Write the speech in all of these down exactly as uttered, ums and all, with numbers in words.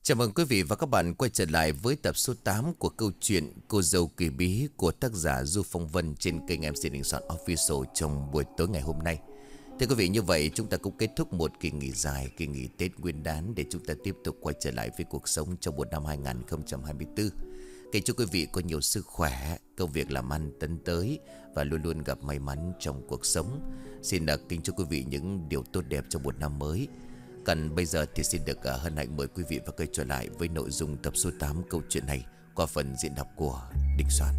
Chào mừng quý vị và các bạn quay trở lại với tập số tám của câu chuyện Cô dâu kỳ bí của tác giả Du Phong Vân trên kênh em xê Đình Soạn Official trong buổi tối ngày hôm nay. Thưa quý vị, như vậy chúng ta cũng kết thúc một kỳ nghỉ dài, kỳ nghỉ Tết Nguyên đán để chúng ta tiếp tục quay trở lại với cuộc sống trong một năm hai không hai tư. Kính chúc quý vị có nhiều sức khỏe, công việc làm ăn tấn tới và luôn luôn gặp may mắn trong cuộc sống. Xin được kính chúc quý vị những điều tốt đẹp trong một năm mới. Còn bây giờ thì xin được hân hạnh mời quý vị và quay trở lại với nội dung tập số tám câu chuyện này qua phần diễn đọc của Đình Soạn.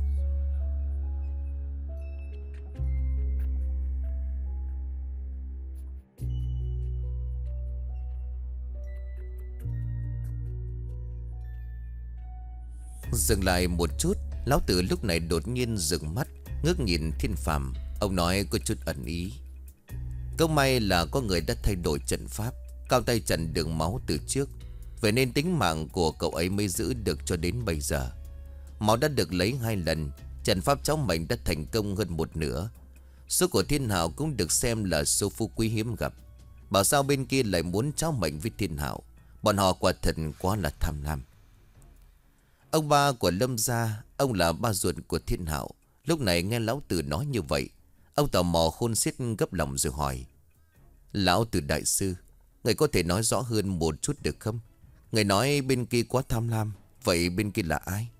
Dừng lại một chút, lão tử lúc này đột nhiên dừng mắt, ngước nhìn Thiên Phàm. Ông nói có chút ẩn ý. Câu may là có người đã thay đổi trận pháp, cao tay chặn đường máu từ trước, vậy nên tính mạng của cậu ấy mới giữ được cho đến bây giờ. Máu đã được lấy hai lần, trận pháp cháu mệnh đã thành công hơn một nửa. Số của Thiên Hạo cũng được xem là số phú quý hiếm gặp. Bảo sao bên kia lại muốn cháu mệnh với Thiên Hạo? Bọn họ quả thật quá là tham lam. Ông ba của Lâm gia, ông là ba ruột của Thiên Hạo, lúc này nghe lão tử nói như vậy, ông tò mò khôn xiết gấp lòng rồi hỏi: Lão tử đại sư, người có thể nói rõ hơn một chút được không? Người nói bên kia quá tham lam, vậy bên kia là ai?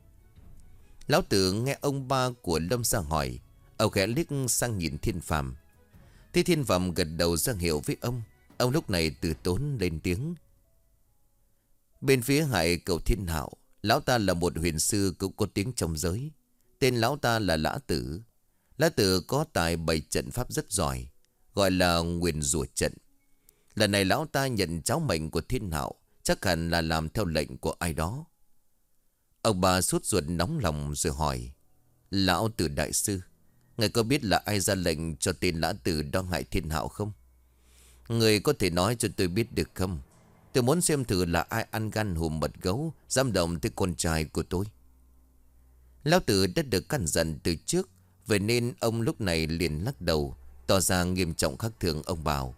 Lão tử nghe ông ba của Lâm gia hỏi, ông khẽ liếc sang nhìn Thiên Phàm. Thế Thiên Phàm gật đầu ra hiệu với ông. Ông lúc này từ tốn lên tiếng: Bên phía hại cậu Thiên Hạo, lão ta là một huyền sư cũng có tiếng trong giới. Tên lão ta là Lã Tử. Lã Tử có tài bày trận pháp rất giỏi, gọi là nguyền rủa trận. Lần này lão ta nhận cháu mệnh của Thiên Hạo, chắc hẳn là làm theo lệnh của ai đó. Ông bà sốt ruột nóng lòng rồi hỏi: Lão Tử đại sư, ngài có biết là ai ra lệnh cho tên Lã Tử đó hại Thiên Hạo không? Người có thể nói cho tôi biết được không? Tôi muốn xem thử là ai ăn gan hùm mật gấu, dám động tới con trai của tôi. Lão Tử đã được căn dặn từ trước, vậy nên ông lúc này liền lắc đầu, tỏ ra nghiêm trọng khác thường. Ông bảo: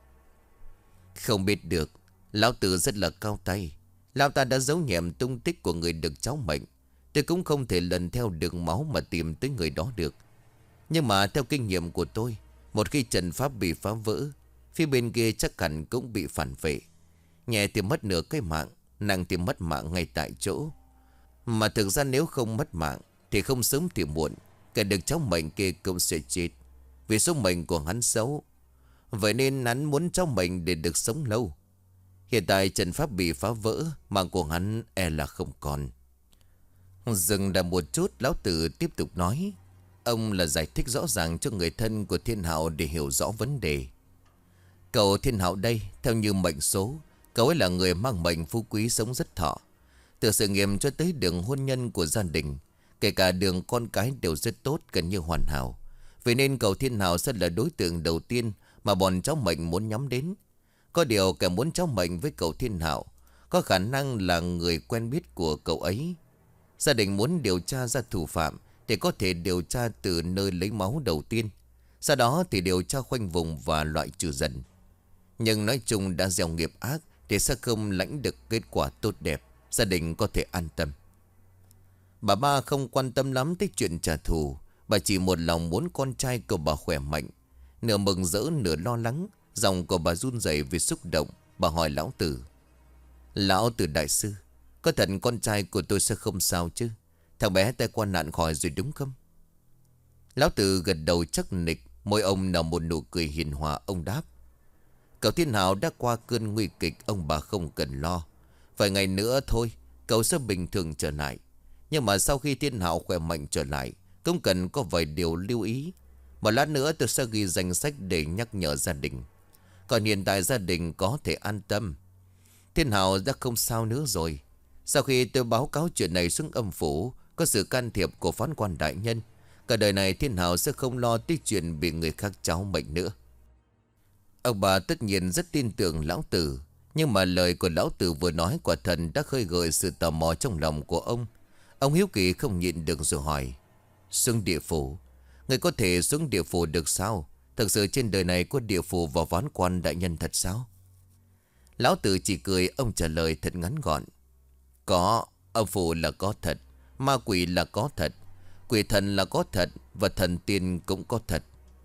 Không biết được, lão tử rất là cao tay. Lão ta đã giấu nhẹm tung tích của người được cháu mệnh. Tôi cũng không thể lần theo đường máu mà tìm tới người đó được. Nhưng mà theo kinh nghiệm của tôi, một khi trận pháp bị phá vỡ, phía bên kia chắc hẳn cũng bị phản vệ. Nhẹ thì mất nửa cái mạng, nặng thì mất mạng ngay tại chỗ. Mà thực ra nếu không mất mạng thì không sớm thì muộn, kẻ được cháu mệnh kia cũng sẽ chết, vì số mệnh của hắn xấu. Vậy nên hắn muốn cháu mệnh để được sống lâu. Hiện tại trận pháp bị phá vỡ, mạng của hắn e là không còn. Dừng đã một chút, lão tử tiếp tục nói. Ông là giải thích rõ ràng cho người thân của Thiên Hạo để hiểu rõ vấn đề. Cậu Thiên Hạo đây, theo như mệnh số, cậu ấy là người mang mệnh phú quý sống rất thọ. Từ sự nghiệp cho tới đường hôn nhân của gia đình, kể cả đường con cái đều rất tốt, gần như hoàn hảo. Vậy nên cậu Thiên Hạo sẽ là đối tượng đầu tiên mà bọn cháu mệnh muốn nhắm đến. Có điều kẻ muốn cháu mệnh với cậu Thiên Hạo có khả năng là người quen biết của cậu ấy. Gia đình muốn điều tra ra thủ phạm thì có thể điều tra từ nơi lấy máu đầu tiên, sau đó thì điều tra khoanh vùng và loại trừ dần. Nhưng nói chung đã gieo nghiệp ác thì sẽ không lãnh được kết quả tốt đẹp. Gia đình có thể an tâm. Bà ba không quan tâm lắm tới chuyện trả thù. Bà chỉ một lòng muốn con trai của bà khỏe mạnh. Nửa mừng rỡ nửa lo lắng, giọng của bà run rẩy vì xúc động. Bà hỏi lão tử: Lão tử đại sư, có thật con trai của tôi sẽ không sao chứ? Thằng bé tai qua nạn khỏi rồi đúng không? Lão tử gật đầu chắc nịch, môi ông nở một nụ cười hiền hòa. Ông đáp: Cậu Thiên Hạo đã qua cơn nguy kịch, ông bà không cần lo. Vài ngày nữa thôi, cậu sẽ bình thường trở lại. Nhưng mà sau khi Thiên Hạo khỏe mạnh trở lại, cũng cần có vài điều lưu ý. Một lát nữa tôi sẽ ghi danh sách để nhắc nhở gia đình. Còn hiện tại gia đình có thể an tâm. Thiên Hạo đã không sao nữa rồi. Sau khi tôi báo cáo chuyện này xuống âm phủ, có sự can thiệp của phán quan đại nhân, cả đời này Thiên Hạo sẽ không lo tới chuyện bị người khác cháu mệnh nữa. Ông bà tất nhiên rất tin tưởng lão tử, nhưng mà lời của lão tử vừa nói quả thần đã khơi gợi sự tò mò trong lòng của ông. Ông hiếu kỳ không nhịn được rồi hỏi: Xuống địa phủ, người có thể xuống địa phủ được sao? Thực sự trên đời này có địa phủ và phán quan đại nhân thật sao? Lão tử chỉ cười, ông trả lời thật ngắn gọn: Có, âm phủ là có thật, ma quỷ là có thật, quỷ thần là có thật, và thần tiên cũng có thật.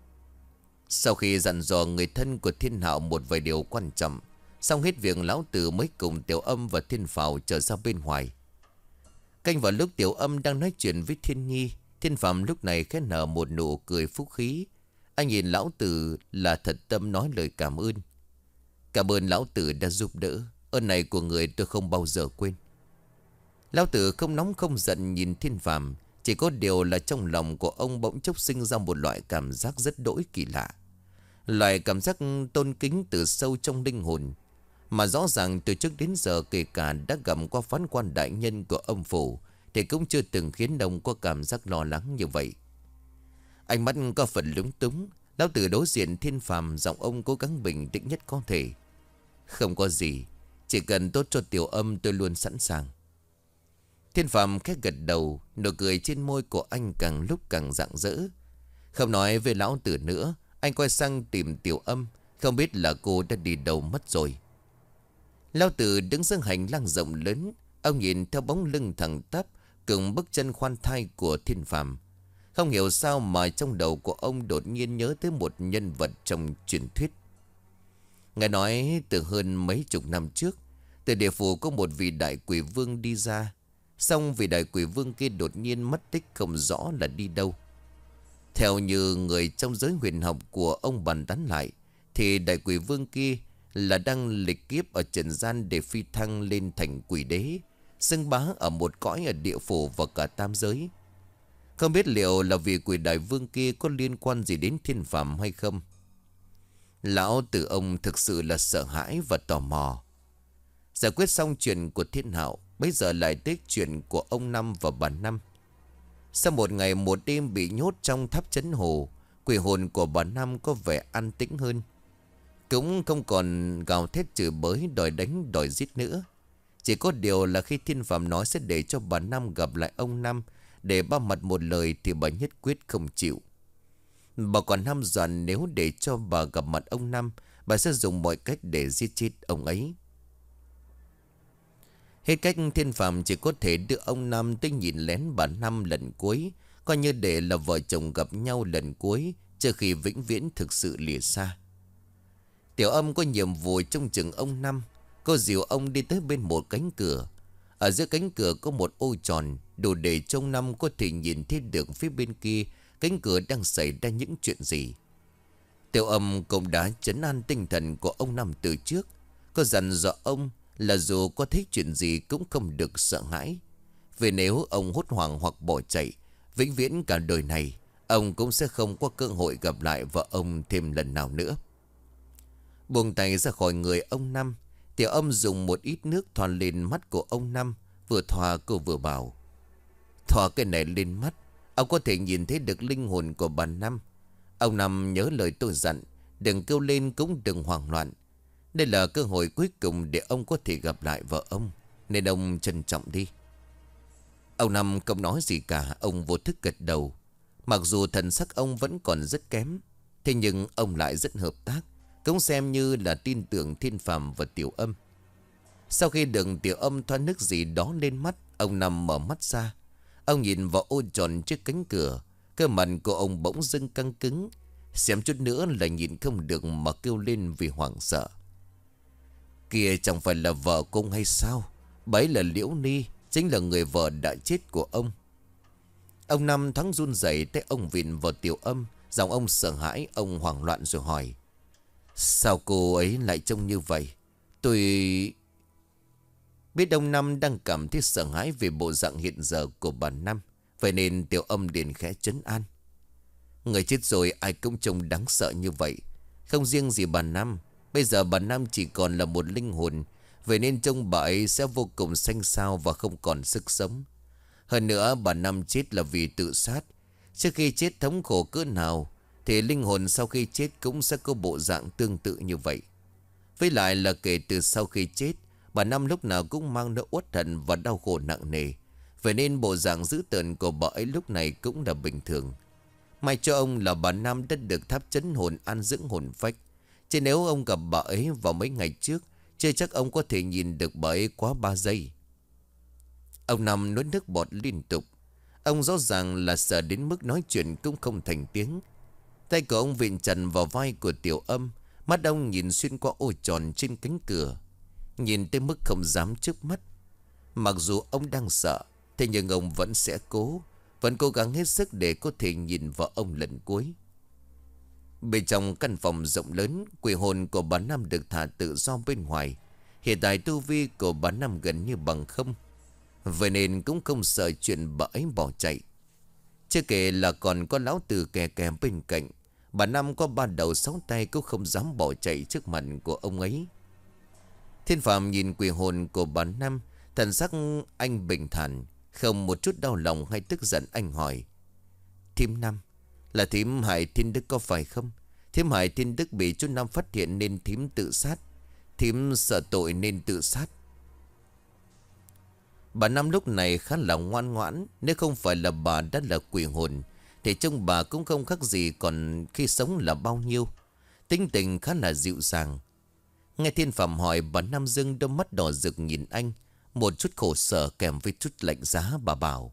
Sau khi dặn dò người thân của Thiên Hạo một vài điều quan trọng, xong hết việc, lão tử mới cùng Tiểu Âm và Thiên Phào trở ra bên ngoài. Canh vào lúc Tiểu Âm đang nói chuyện với Thiên Nhi, Thiên Phạm lúc này khẽ nở một nụ cười phúc khí. Anh nhìn lão tử là thật tâm nói lời cảm ơn. Cảm ơn lão tử đã giúp đỡ, ơn này của người tôi không bao giờ quên. Lão tử không nóng không giận nhìn Thiên Phạm, chỉ có điều là trong lòng của ông bỗng chốc sinh ra một loại cảm giác rất đỗi kỳ lạ. Loại cảm giác tôn kính từ sâu trong linh hồn, mà rõ ràng từ trước đến giờ kể cả đã gặp qua phán quan đại nhân của âm phủ thì cũng chưa từng khiến ông có cảm giác lo lắng như vậy. Ánh mắt có phần lúng túng, lão tử đối diện Thiên Phàm, giọng ông cố gắng bình tĩnh nhất có thể. Không có gì, chỉ cần tốt cho Tiểu Âm tôi luôn sẵn sàng. Thiên Phàm khẽ gật đầu, nụ cười trên môi của anh càng lúc càng rạng rỡ. Không nói về lão tử nữa, anh quay sang tìm Tiểu Âm, không biết là cô đã đi đâu mất rồi. Lão tử đứng dưới hành lang rộng lớn, ông nhìn theo bóng lưng thẳng tắp cùng bước chân khoan thai của Thiên Phàm. Không hiểu sao mà trong đầu của ông đột nhiên nhớ tới một nhân vật trong truyền thuyết. Nghe nói từ hơn mấy chục năm trước, từ địa phủ có một vị đại quỷ vương đi ra. Xong vị đại quỷ vương kia đột nhiên mất tích không rõ là đi đâu. Theo như người trong giới huyền học của ông bàn tán lại, thì đại quỷ vương kia là đang lịch kiếp ở trần gian để phi thăng lên thành quỷ đế, xưng bá ở một cõi ở địa phủ và cả tam giới. Không biết liệu là vì quỷ đại vương kia có liên quan gì đến Thiên Phạm hay không. Lão tử ông thực sự là sợ hãi và tò mò. Giải quyết xong chuyện của Thiên Hạo, bây giờ lại tới chuyện của ông Năm và bà Năm. Sau một ngày một đêm bị nhốt trong tháp chấn hồ, quỷ hồn của bà Năm có vẻ an tĩnh hơn. Cũng không còn gào thét chửi bới đòi đánh đòi giết nữa. Chỉ có điều là khi Thiên Phạm nói sẽ để cho bà Năm gặp lại ông Năm để ba mặt một lời thì bà nhất quyết không chịu. Bà còn hăm dọa nếu để cho bà gặp mặt ông Năm, bà sẽ dùng mọi cách để giết chết ông ấy. Hết cách, Thiên Phạm chỉ có thể đưa ông Năm tới nhìn lén bà Năm lần cuối, coi như để là vợ chồng gặp nhau lần cuối trước khi vĩnh viễn thực sự lìa xa. Tiểu Âm có nhiệm vụ trông chừng ông Năm. Cô dìu ông đi tới bên một cánh cửa. Ở giữa cánh cửa có một ô tròn, đủ để trông Năm có thể nhìn thấy được phía bên kia cánh cửa đang xảy ra những chuyện gì. Tiểu Âm cũng đã trấn an tinh thần của ông Năm từ trước. Cô dặn dò ông là dù có thấy chuyện gì cũng không được sợ hãi. Vì nếu ông hốt hoảng hoặc bỏ chạy, vĩnh viễn cả đời này ông cũng sẽ không có cơ hội gặp lại vợ ông thêm lần nào nữa. Buông tay ra khỏi người ông Năm, Tiểu Âm dùng một ít nước thoa lên mắt của ông Năm. Vừa thoa cô vừa bảo: thoa cái này lên mắt, ông có thể nhìn thấy được linh hồn của bà Năm. Ông Năm nhớ lời tôi dặn, đừng kêu lên cũng đừng hoảng loạn. Đây là cơ hội cuối cùng để ông có thể gặp lại vợ ông, nên ông trân trọng đi. Ông Năm không nói gì cả, ông vô thức gật đầu. Mặc dù thần sắc ông vẫn còn rất kém, thế nhưng ông lại rất hợp tác, cũng xem như là tin tưởng Thiên Phạm và Tiểu Âm. Sau khi được Tiểu Âm thoa nước gì đó lên mắt, ông Năm mở mắt ra. Ông nhìn vào ô tròn trước cánh cửa, cơ mặt của ông bỗng dưng căng cứng, xem chút nữa là nhìn không được mà kêu lên vì hoảng sợ. Kìa, chẳng phải là vợ cung hay sao? Bấy là Liễu Ni, chính là người vợ đã chết của ông. Ông Năm thoáng run rẩy tay ông vịn vào Tiểu Âm, giọng ông sợ hãi, ông hoảng loạn rồi hỏi: sao cô ấy lại trông như vậy? Tôi... Biết ông Năm đang cảm thấy sợ hãi về bộ dạng hiện giờ của bà Năm, vậy nên Tiểu Âm liền khẽ trấn an: người chết rồi ai cũng trông đáng sợ như vậy. Không riêng gì bà Năm, bây giờ bà Năm chỉ còn là một linh hồn, vậy nên trông bà ấy sẽ vô cùng xanh xao và không còn sức sống. Hơn nữa bà Năm chết là vì tự sát. Trước khi chết thống khổ cỡ nào thì linh hồn sau khi chết cũng sẽ có bộ dạng tương tự như vậy. Với lại là kể từ sau khi chết, bà Năm lúc nào cũng mang nỗi uất hận và đau khổ nặng nề, vậy nên bộ dạng dữ tợn của bà ấy lúc này cũng là bình thường. May cho ông là bà Năm đã được tháp chấn hồn an dưỡng hồn phách, chứ nếu ông gặp bà ấy vào mấy ngày trước, chưa chắc ông có thể nhìn được bà ấy quá ba giây. Ông Năm nuốt nước bọt liên tục. Ông rõ ràng là sợ đến mức nói chuyện cũng không thành tiếng. Tay của ông vịn chặt vào vai của Tiểu Âm. Mắt ông nhìn xuyên qua ô tròn trên cánh cửa, nhìn tới mức không dám chớp mắt. Mặc dù ông đang sợ, thế nhưng ông vẫn sẽ cố, vẫn cố gắng hết sức để có thể nhìn vào ông lần cuối. Bên trong căn phòng rộng lớn, quỷ hồn của bà Năm được thả tự do bên ngoài. Hiện tại tu vi của bà Năm gần như bằng không, vậy nên cũng không sợ chuyện bà ấy bỏ chạy. Chưa kể là còn có lão tử kè kè bên cạnh. Bà Năm có ba đầu sáu tay cũng không dám bỏ chạy trước mặt của ông ấy. Thiên Phạm nhìn quỷ hồn của bà Năm, thần sắc anh bình thản, không một chút đau lòng hay tức giận. Anh hỏi: Thím Năm, là thím hại Thiên Đức có phải không? Thím hại Thiên Đức bị chú Năm phát hiện nên thím tự sát. Thím sợ tội nên tự sát. Bà Năm lúc này khá là ngoan ngoãn. Nếu không phải là bà đã là quỷ hồn thì trông bà cũng không khác gì còn khi sống là bao nhiêu. Tính tình khá là dịu dàng. Nghe Thiên Phạm hỏi, bà Năm dưng đôi mắt đỏ rực nhìn anh, một chút khổ sở kèm với chút lạnh giá. Bà bảo: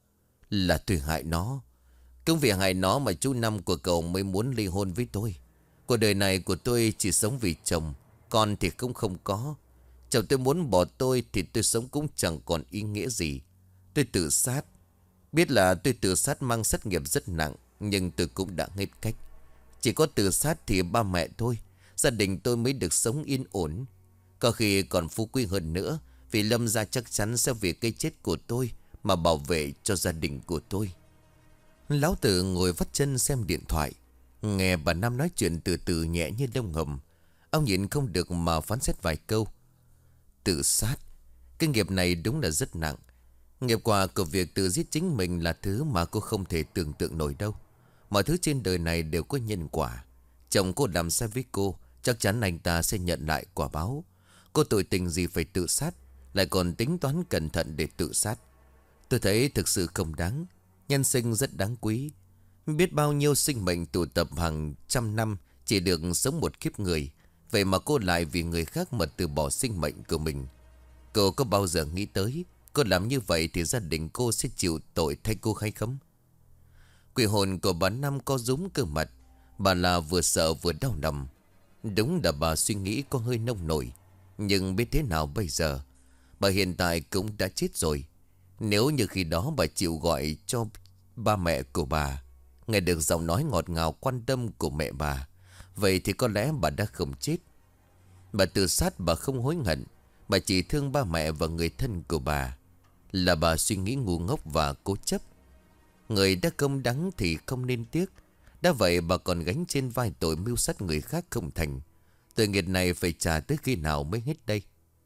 Là tôi hại nó. Công việc hại nó mà chú Năm của cậu mới muốn ly hôn với tôi. Cuộc đời này của tôi chỉ sống vì chồng, con thì cũng không có. Chồng tôi muốn bỏ tôi thì tôi sống cũng chẳng còn ý nghĩa gì. Tôi tự sát. Biết là tôi tự sát mang sát nghiệp rất nặng, nhưng tôi cũng đã hết cách. Chỉ có tự sát thì ba mẹ tôi, gia đình tôi mới được sống yên ổn. Có khi còn phú quý hơn nữa, vì Lâm gia chắc chắn sẽ vì cái chết của tôi mà bảo vệ cho gia đình của tôi. Lão tử ngồi vắt chân xem điện thoại, nghe bà Năm nói chuyện từ từ nhẹ như lông hồng. Ông nhịn không được mà phán xét vài câu. Tự sát, cái nghiệp này đúng là rất nặng. Nghiệp quả của việc tự giết chính mình là thứ mà cô không thể tưởng tượng nổi đâu. Mọi thứ trên đời này đều có nhân quả. Chồng cô làm sai với cô, chắc chắn anh ta sẽ nhận lại quả báo. Cô tội tình gì phải tự sát, lại còn tính toán cẩn thận để tự sát. Tôi thấy thực sự không đáng. Nhân sinh rất đáng quý. Biết bao nhiêu sinh mệnh tụ tập hàng trăm năm chỉ được sống một kiếp người. Vậy mà cô lại vì người khác mà từ bỏ sinh mệnh của mình. Cô có bao giờ nghĩ tới cô làm như vậy thì gia đình cô sẽ chịu tội thay cô hay không? Quỷ hồn của bà Năm có rúm cơ mặt. Bà là vừa sợ vừa đau lòng. Đúng là bà suy nghĩ có hơi nông nổi, nhưng biết thế nào bây giờ. Bà hiện tại cũng đã chết rồi. Nếu như khi đó bà chịu gọi cho ba mẹ của bà, nghe được giọng nói ngọt ngào quan tâm của mẹ bà, vậy thì có lẽ bà đã không chết. Bà tự sát bà không hối hận. Bà chỉ thương ba mẹ và người thân của bà. Là bà suy nghĩ ngu ngốc và cố chấp. Người đã công đắng thì không nên tiếc. Đã vậy bà còn gánh trên vai tội mưu sát người khác không thành. Tội nghiệp này phải trả tới khi nào mới hết đây?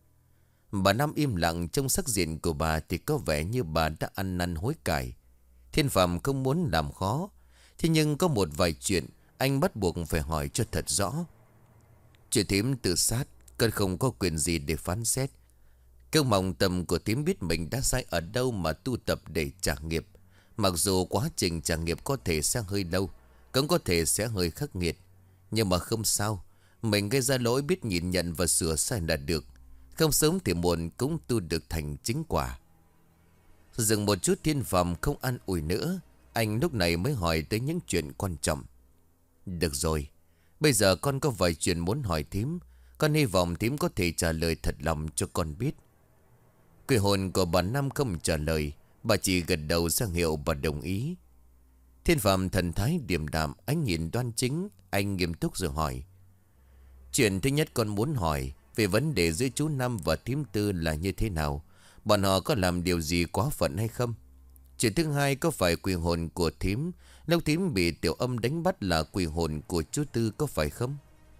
Bà Năm im lặng. Trong sắc diện của bà thì có vẻ như bà đã ăn năn hối cải. Thiên Phạm không muốn làm khó, thế nhưng có một vài chuyện anh bắt buộc phải hỏi cho thật rõ. Chuyện thím tự sát, con không có quyền gì để phán xét. Câu mong tâm của thím biết mình đã sai ở đâu mà tu tập để trả nghiệp. Mặc dù quá trình trả nghiệp có thể sẽ hơi lâu, cũng có thể sẽ hơi khắc nghiệt, nhưng mà không sao. Mình gây ra lỗi biết nhìn nhận và sửa sai là được. Không sớm thì muộn cũng tu được thành chính quả. Dừng một chút, Thiên Phạm không an ủi nữa. Anh lúc này mới hỏi tới những chuyện quan trọng. Được rồi, bây giờ con có vài chuyện muốn hỏi thím. Con hy vọng thím có thể trả lời thật lòng cho con biết. Quỷ hồn của bà Năm không trả lời. Bà chỉ gật đầu ra hiệu bà đồng ý. Thiên Phạm thần thái điềm đạm, ánh nhìn đoan chính. Anh nghiêm túc rồi hỏi. Chuyện thứ nhất con muốn hỏi về vấn đề giữa chú Năm và thím Tư là như thế nào? Bọn họ có làm điều gì quá phận hay không? Chuyện thứ hai, có phải quỷ hồn của thím lúc thím bị Tiểu Âm đánh bắt là quỷ hồn của chú Tư có phải không?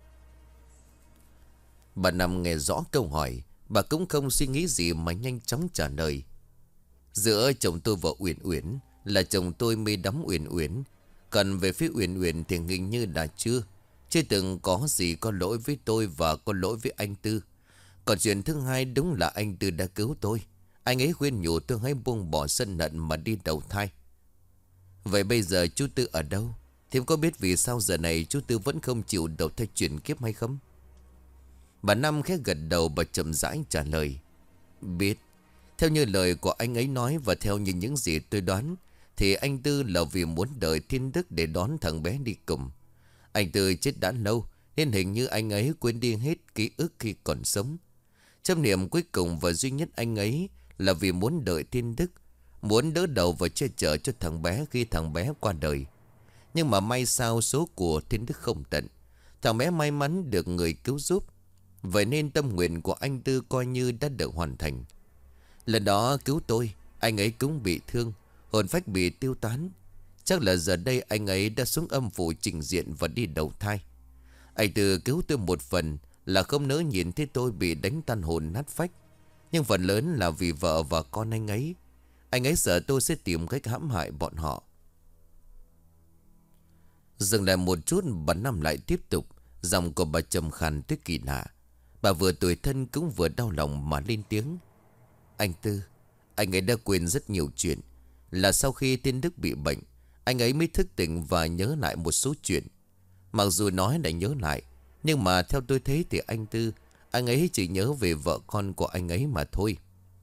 Bà Năm nghe rõ câu hỏi, bà cũng không suy nghĩ gì mà nhanh chóng trả lời. Giữa chồng tôi và Uyển Uyển là chồng tôi mê đắm Uyển Uyển. Còn về phía Uyển Uyển thì hình như là chưa Chưa từng có gì có lỗi với tôi và có lỗi với anh Tư. Còn chuyện thứ hai, đúng là anh Tư đã cứu tôi. Anh ấy khuyên nhủ tôi hãy buông bỏ sân hận mà đi đầu thai. Vậy bây giờ chú Tư ở đâu? Thím có biết vì sao giờ này chú Tư vẫn không chịu đầu thai chuyển kiếp hay không? Bà Năm khẽ gật đầu, bà chậm rãi trả lời. Biết. Theo như lời của anh ấy nói và theo như những gì tôi đoán, thì anh Tư là vì muốn đợi thiên đức để đón thằng bé đi cùng. Anh Tư chết đã lâu, nên hình như anh ấy quên đi hết ký ức khi còn sống. Chấp niệm cuối cùng và duy nhất anh ấy là vì muốn đợi thiên đức, muốn đỡ đầu và che chở cho thằng bé khi thằng bé qua đời. Nhưng mà may sao số của thiên đức không tận, thằng bé may mắn được người cứu giúp. Vậy nên tâm nguyện của anh Tư coi như đã được hoàn thành. Lần đó cứu tôi, anh ấy cũng bị thương, hồn phách bị tiêu tán. Chắc là giờ đây anh ấy đã xuống âm phủ trình diện và đi đầu thai. Anh Tư cứu tôi một phần là không nỡ nhìn thấy tôi bị đánh tan hồn nát phách, nhưng phần lớn là vì vợ và con anh ấy. Anh ấy sợ tôi sẽ tìm cách hãm hại bọn họ. Dừng lại một chút, bà Năm lại tiếp tục. Giọng của bà trầm khàn tới kỳ lạ. Bà vừa tủi thân cũng vừa đau lòng mà lên tiếng. Anh Tư, anh ấy đã quên rất nhiều chuyện. Là sau khi Thiên Đức bị bệnh, anh ấy mới thức tỉnh và nhớ lại một số chuyện. Mặc dù nói là nhớ lại, nhưng mà theo tôi thấy thì anh Tư, anh ấy chỉ nhớ về vợ con của anh ấy mà thôi.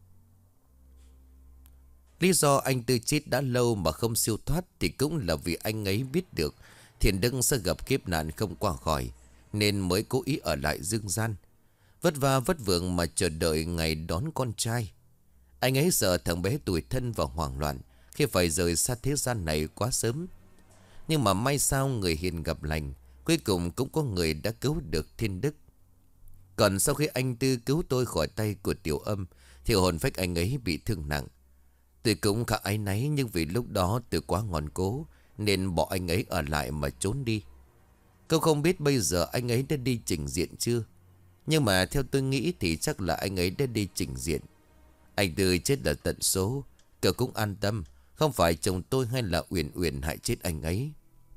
Lý do anh Tư chết đã lâu mà không siêu thoát thì cũng là vì anh ấy biết được Thiên Đức sẽ gặp kiếp nạn không qua khỏi, nên mới cố ý ở lại dương gian, vất vả vất vưởng mà chờ đợi ngày đón con trai. Anh ấy sợ thằng bé tủi thân và hoảng loạn khi phải rời xa thế gian này quá sớm. Nhưng mà may sao người hiền gặp lành, cuối cùng cũng có người đã cứu được Thiên Đức. Còn sau khi anh Tư cứu tôi khỏi tay của Tiểu Âm thì hồn phách anh ấy bị thương nặng. Tôi cũng khá áy náy, nhưng vì lúc đó tôi quá ngoan cố nên bỏ anh ấy ở lại mà trốn đi. Tôi không biết bây giờ anh ấy đã đi trình diện chưa, nhưng mà theo tôi nghĩ thì chắc là anh ấy đã đi trình diện. Anh Tư chết là tận số, cậu cũng an tâm, không phải chồng tôi hay là Uyển Uyển hại chết anh ấy.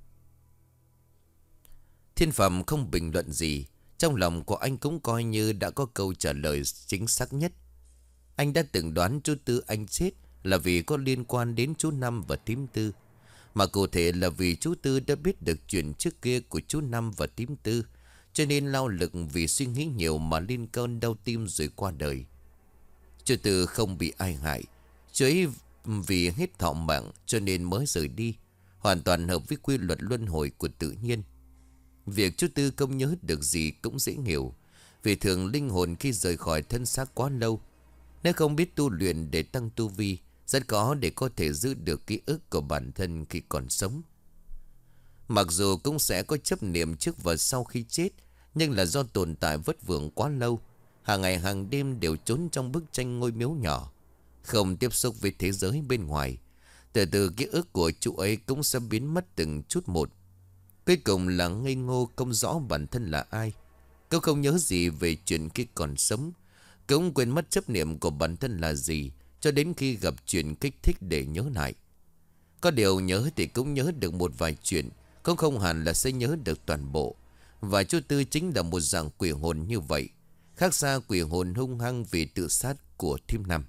Thiên Phẩm không bình luận gì. Trong lòng của anh cũng coi như đã có câu trả lời chính xác nhất. Anh đã từng đoán chú Tư anh chết là vì có liên quan đến chú Năm và Tím Tư, mà cụ thể là vì chú Tư đã biết được chuyện trước kia của chú Năm và Tím Tư, cho nên lao lực vì suy nghĩ nhiều mà lên cơn đau tim rồi qua đời. Chú Tư không bị ai hại, chú ấy vì hết thọ mạng cho nên mới rời đi, hoàn toàn hợp với quy luật luân hồi của tự nhiên. Việc chú Tư không nhớ được gì cũng dễ hiểu, vì thường linh hồn khi rời khỏi thân xác quá lâu, nếu không biết tu luyện để tăng tu vi, rất khó để có thể giữ được ký ức của bản thân khi còn sống. Mặc dù cũng sẽ có chấp niệm trước và sau khi chết, nhưng là do tồn tại vất vưởng quá lâu, hàng ngày hàng đêm đều trốn trong bức tranh ngôi miếu nhỏ, không tiếp xúc với thế giới bên ngoài. Từ từ ký ức của chú ấy cũng sẽ biến mất từng chút một. Cuối cùng là ngây ngô không rõ bản thân là ai. Cô không nhớ gì về chuyện khi còn sống, cũng quên mất chấp niệm của bản thân là gì, cho đến khi gặp chuyện kích thích để nhớ lại. Có điều nhớ thì cũng nhớ được một vài chuyện, cũng không hẳn là sẽ nhớ được toàn bộ. Và chú Tư chính là một dạng quỷ hồn như vậy, khác xa quỷ hồn hung hăng vì tự sát của Thím Năm.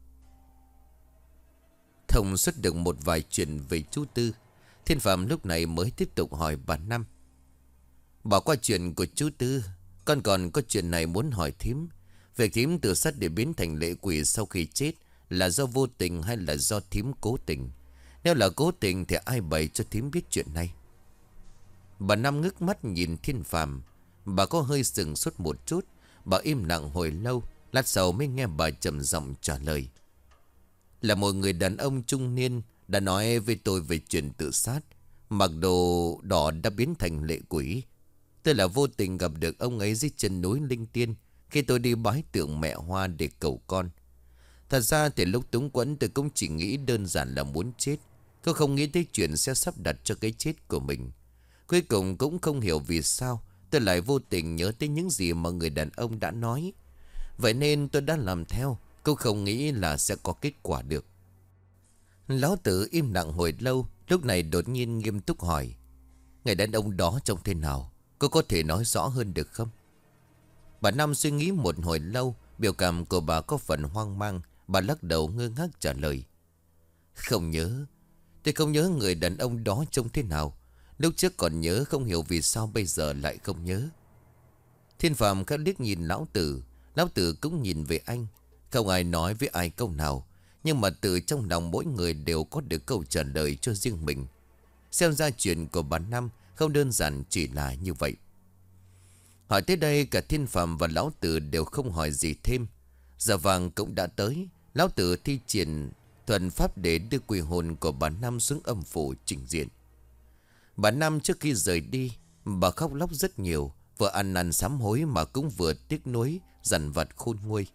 Thông suốt được một vài chuyện về chú Tư, Thiên Phạm lúc này mới tiếp tục hỏi bà Năm. Bỏ qua chuyện của chú Tư, con còn có chuyện này muốn hỏi thím. Việc thím tự sát để biến thành lệ quỷ sau khi chết là do vô tình hay là do thím cố tình? Nếu là cố tình thì ai bày cho thím biết chuyện này? Bà Năm ngước mắt nhìn Thiên Phạm. Bà có hơi sừng sốt một chút. Bà im lặng hồi lâu, lát sau mới nghe bà trầm giọng trả lời. Là một người đàn ông trung niên đã nói với tôi về chuyện tự sát, mặc đồ đỏ đã biến thành lệ quỷ. Tôi là vô tình gặp được ông ấy dưới chân núi Linh Tiên khi tôi đi bái tượng mẹ Hoa để cầu con. Thật ra thì lúc túng quẫn tôi cũng chỉ nghĩ đơn giản là muốn chết, tôi không nghĩ tới chuyện sẽ sắp đặt cho cái chết của mình. Cuối cùng cũng không hiểu vì sao tôi lại vô tình nhớ tới những gì mà người đàn ông đã nói. Vậy nên tôi đã làm theo, cũng không nghĩ là sẽ có kết quả được. Lão Tử im lặng hồi lâu, lúc này đột nhiên nghiêm túc hỏi. Người đàn ông đó trông thế nào? Cô có thể nói rõ hơn được không? Bà Năm suy nghĩ một hồi lâu, biểu cảm của bà có phần hoang mang. Bà lắc đầu ngơ ngác trả lời. Không nhớ. Tôi không nhớ người đàn ông đó trông thế nào. Lúc trước còn nhớ, không hiểu vì sao bây giờ lại không nhớ. Thiên Phạm khẽ liếc nhìn Lão Tử. Lão Tử cũng nhìn về anh. Không ai nói với ai câu nào, nhưng mà từ trong lòng mỗi người đều có được câu trả lời cho riêng mình. Xem ra chuyện của bà Năm không đơn giản chỉ là như vậy. Hỏi tới đây cả Thiên Phạm và Lão Tử đều không hỏi gì thêm. Giờ vàng cũng đã tới. Lão Tử thi triển thuần pháp để đưa quỷ hồn của bà Năm xuống âm phủ trình diện. Bà Năm trước khi rời đi, bà khóc lóc rất nhiều, vừa ăn năn sám hối mà cũng vừa tiếc nuối dằn vặt khôn nguôi.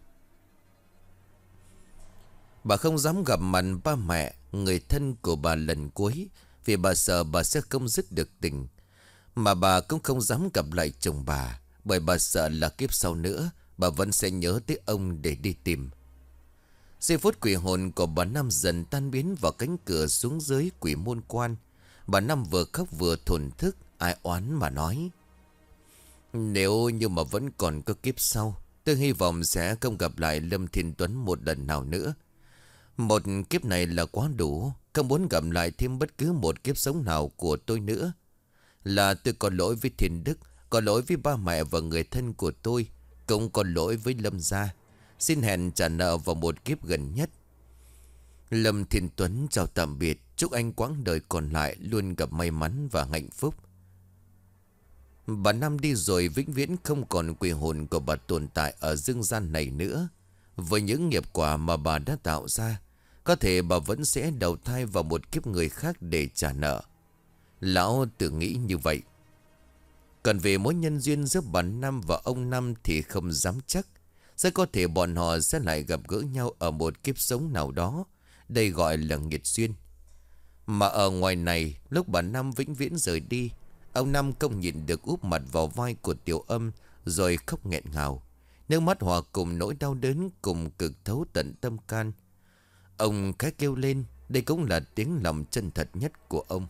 Bà không dám gặp mặt ba mẹ, người thân của bà lần cuối, vì bà sợ bà sẽ không dứt được tình. Mà bà cũng không dám gặp lại chồng bà, bởi bà sợ là kiếp sau nữa bà vẫn sẽ nhớ tới ông để đi tìm. Giây phút quỷ hồn của bà Năm dần tan biến vào cánh cửa xuống dưới quỷ môn quan. Bà Năm vừa khóc vừa thổn thức, ai oán mà nói: nếu như mà vẫn còn có kiếp sau, tôi hy vọng sẽ không gặp lại Lâm Thiên Tuấn một lần nào nữa. Một kiếp này là quá đủ, không muốn gặp lại thêm bất cứ một kiếp sống nào của tôi nữa. Là tôi có lỗi với Thiên Đức, có lỗi với ba mẹ và người thân của tôi, cũng có lỗi với Lâm gia. Xin hẹn trả nợ vào một kiếp gần nhất. Lâm Thiên Tuấn chào tạm biệt, chúc anh quãng đời còn lại luôn gặp may mắn và hạnh phúc. Bà Năm đi rồi vĩnh viễn không còn quỷ hồn của bà tồn tại ở dương gian này nữa. Với những nghiệp quả mà bà đã tạo ra, có thể bà vẫn sẽ đầu thai vào một kiếp người khác để trả nợ. Lão tự nghĩ như vậy. Còn về mối nhân duyên giữa bà Năm và ông Năm thì không dám chắc. Sẽ có thể bọn họ sẽ lại gặp gỡ nhau ở một kiếp sống nào đó. Đây gọi là nghiệt duyên. Mà ở ngoài này, lúc bà Năm vĩnh viễn rời đi, ông Năm không nhìn được úp mặt vào vai của Tiểu Âm, rồi khóc nghẹn ngào. Nước mắt hòa cùng nỗi đau đớn, cùng cực thấu tận tâm can. Ông khẽ kêu lên, đây cũng là tiếng lòng chân thật nhất của ông.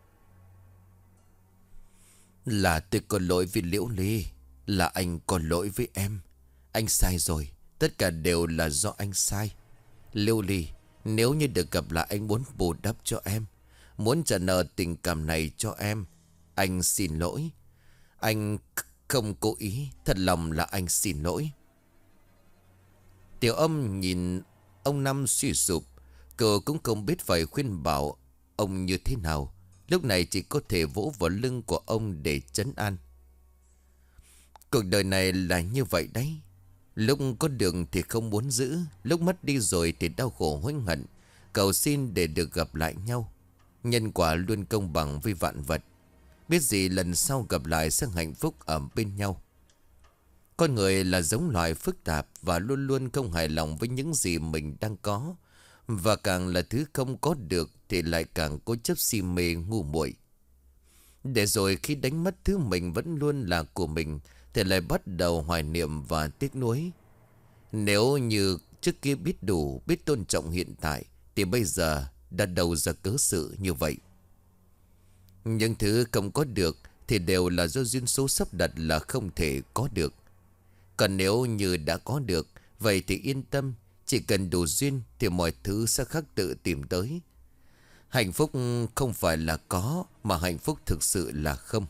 Là tôi có lỗi với Liễu Ly, là anh có lỗi với em. Anh sai rồi, tất cả đều là do anh sai. Liễu Ly, nếu như được gặp lại anh muốn bù đắp cho em, muốn trả nợ tình cảm này cho em. Anh xin lỗi. Anh không cố ý, thật lòng là anh xin lỗi. Tiểu Âm nhìn ông Năm suy sụp, cô cũng không biết phải khuyên bảo ông như thế nào. Lúc này chỉ có thể vỗ vào lưng của ông để trấn an. Cuộc đời này là như vậy đấy. Lúc có đường thì không muốn giữ, lúc mất đi rồi thì đau khổ hối hận, cầu xin để được gặp lại nhau. Nhân quả luôn công bằng với vạn vật. Biết gì lần sau gặp lại sẽ hạnh phúc ở bên nhau. Con người là giống loài phức tạp và luôn luôn không hài lòng với những gì mình đang có. Và càng là thứ không có được thì lại càng cố chấp si mê ngu muội. Để rồi khi đánh mất thứ mình vẫn luôn là của mình thì lại bắt đầu hoài niệm và tiếc nuối. Nếu như trước kia biết đủ, biết tôn trọng hiện tại, thì bây giờ đã đầu ra cớ sự như vậy. Những thứ không có được thì đều là do duyên số sắp đặt là không thể có được. Còn nếu như đã có được, vậy thì yên tâm, chỉ cần đủ duyên thì mọi thứ sẽ khắc tự tìm tới. Hạnh phúc không phải là có, mà hạnh phúc thực sự là không.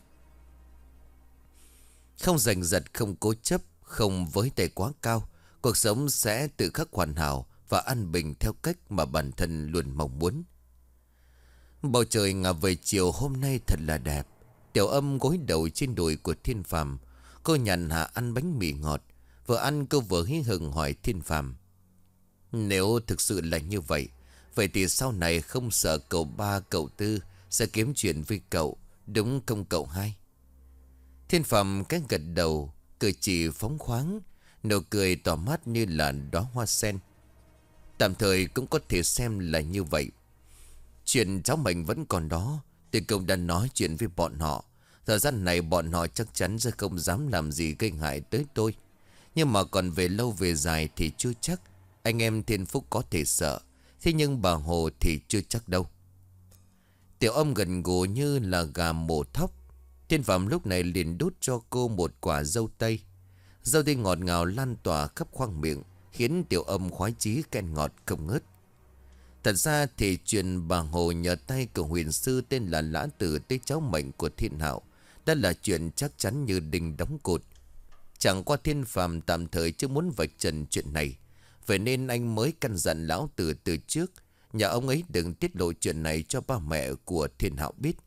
Không giành giật, không cố chấp, không với tay quá cao, cuộc sống sẽ tự khắc hoàn hảo và an bình theo cách mà bản thân luôn mong muốn. Bầu trời ngả về chiều hôm nay thật là đẹp. Tiểu Âm gối đầu trên đùi của Thiên Phàm. Cô nhàn hạ ăn bánh mì ngọt. Vừa ăn cô vừa hí hửng hỏi Thiên Phàm: nếu thực sự là như vậy, vậy thì sau này không sợ cậu ba cậu tư sẽ kiếm chuyện với cậu, đúng không cậu hai? Thiên Phàm cái gật đầu, cười chỉ phóng khoáng, nụ cười tỏa mát như là đóa hoa sen. Tạm thời cũng có thể xem là như vậy. Chuyện cháu mình vẫn còn đó, tôi cũng đã nói chuyện với bọn họ. Thời gian này bọn họ chắc chắn sẽ không dám làm gì gây hại tới tôi. Nhưng mà còn về lâu về dài thì chưa chắc. Anh em Thiên Phúc có thể sợ, thế nhưng bà Hồ thì chưa chắc đâu. Tiểu Âm gần gù như là gà mổ thóc. Thiên Phạm lúc này liền đút cho cô một quả dâu tây. Dâu tây ngọt ngào lan tỏa khắp khoang miệng, khiến Tiểu Âm khoái chí khen ngọt không ngớt. Thật ra thì chuyện bà Hồ nhờ tay của huyền sư tên là Lã Tử tới cháu mệnh của Thiên Hạo đã là chuyện chắc chắn như đinh đóng cột. Chẳng qua Thiên Phạm tạm thời chưa muốn vạch trần chuyện này, Vậy nên anh mới căn dặn lão tử từ trước, nhà ông ấy đừng tiết lộ chuyện này cho ba mẹ của Thiên Hạo biết.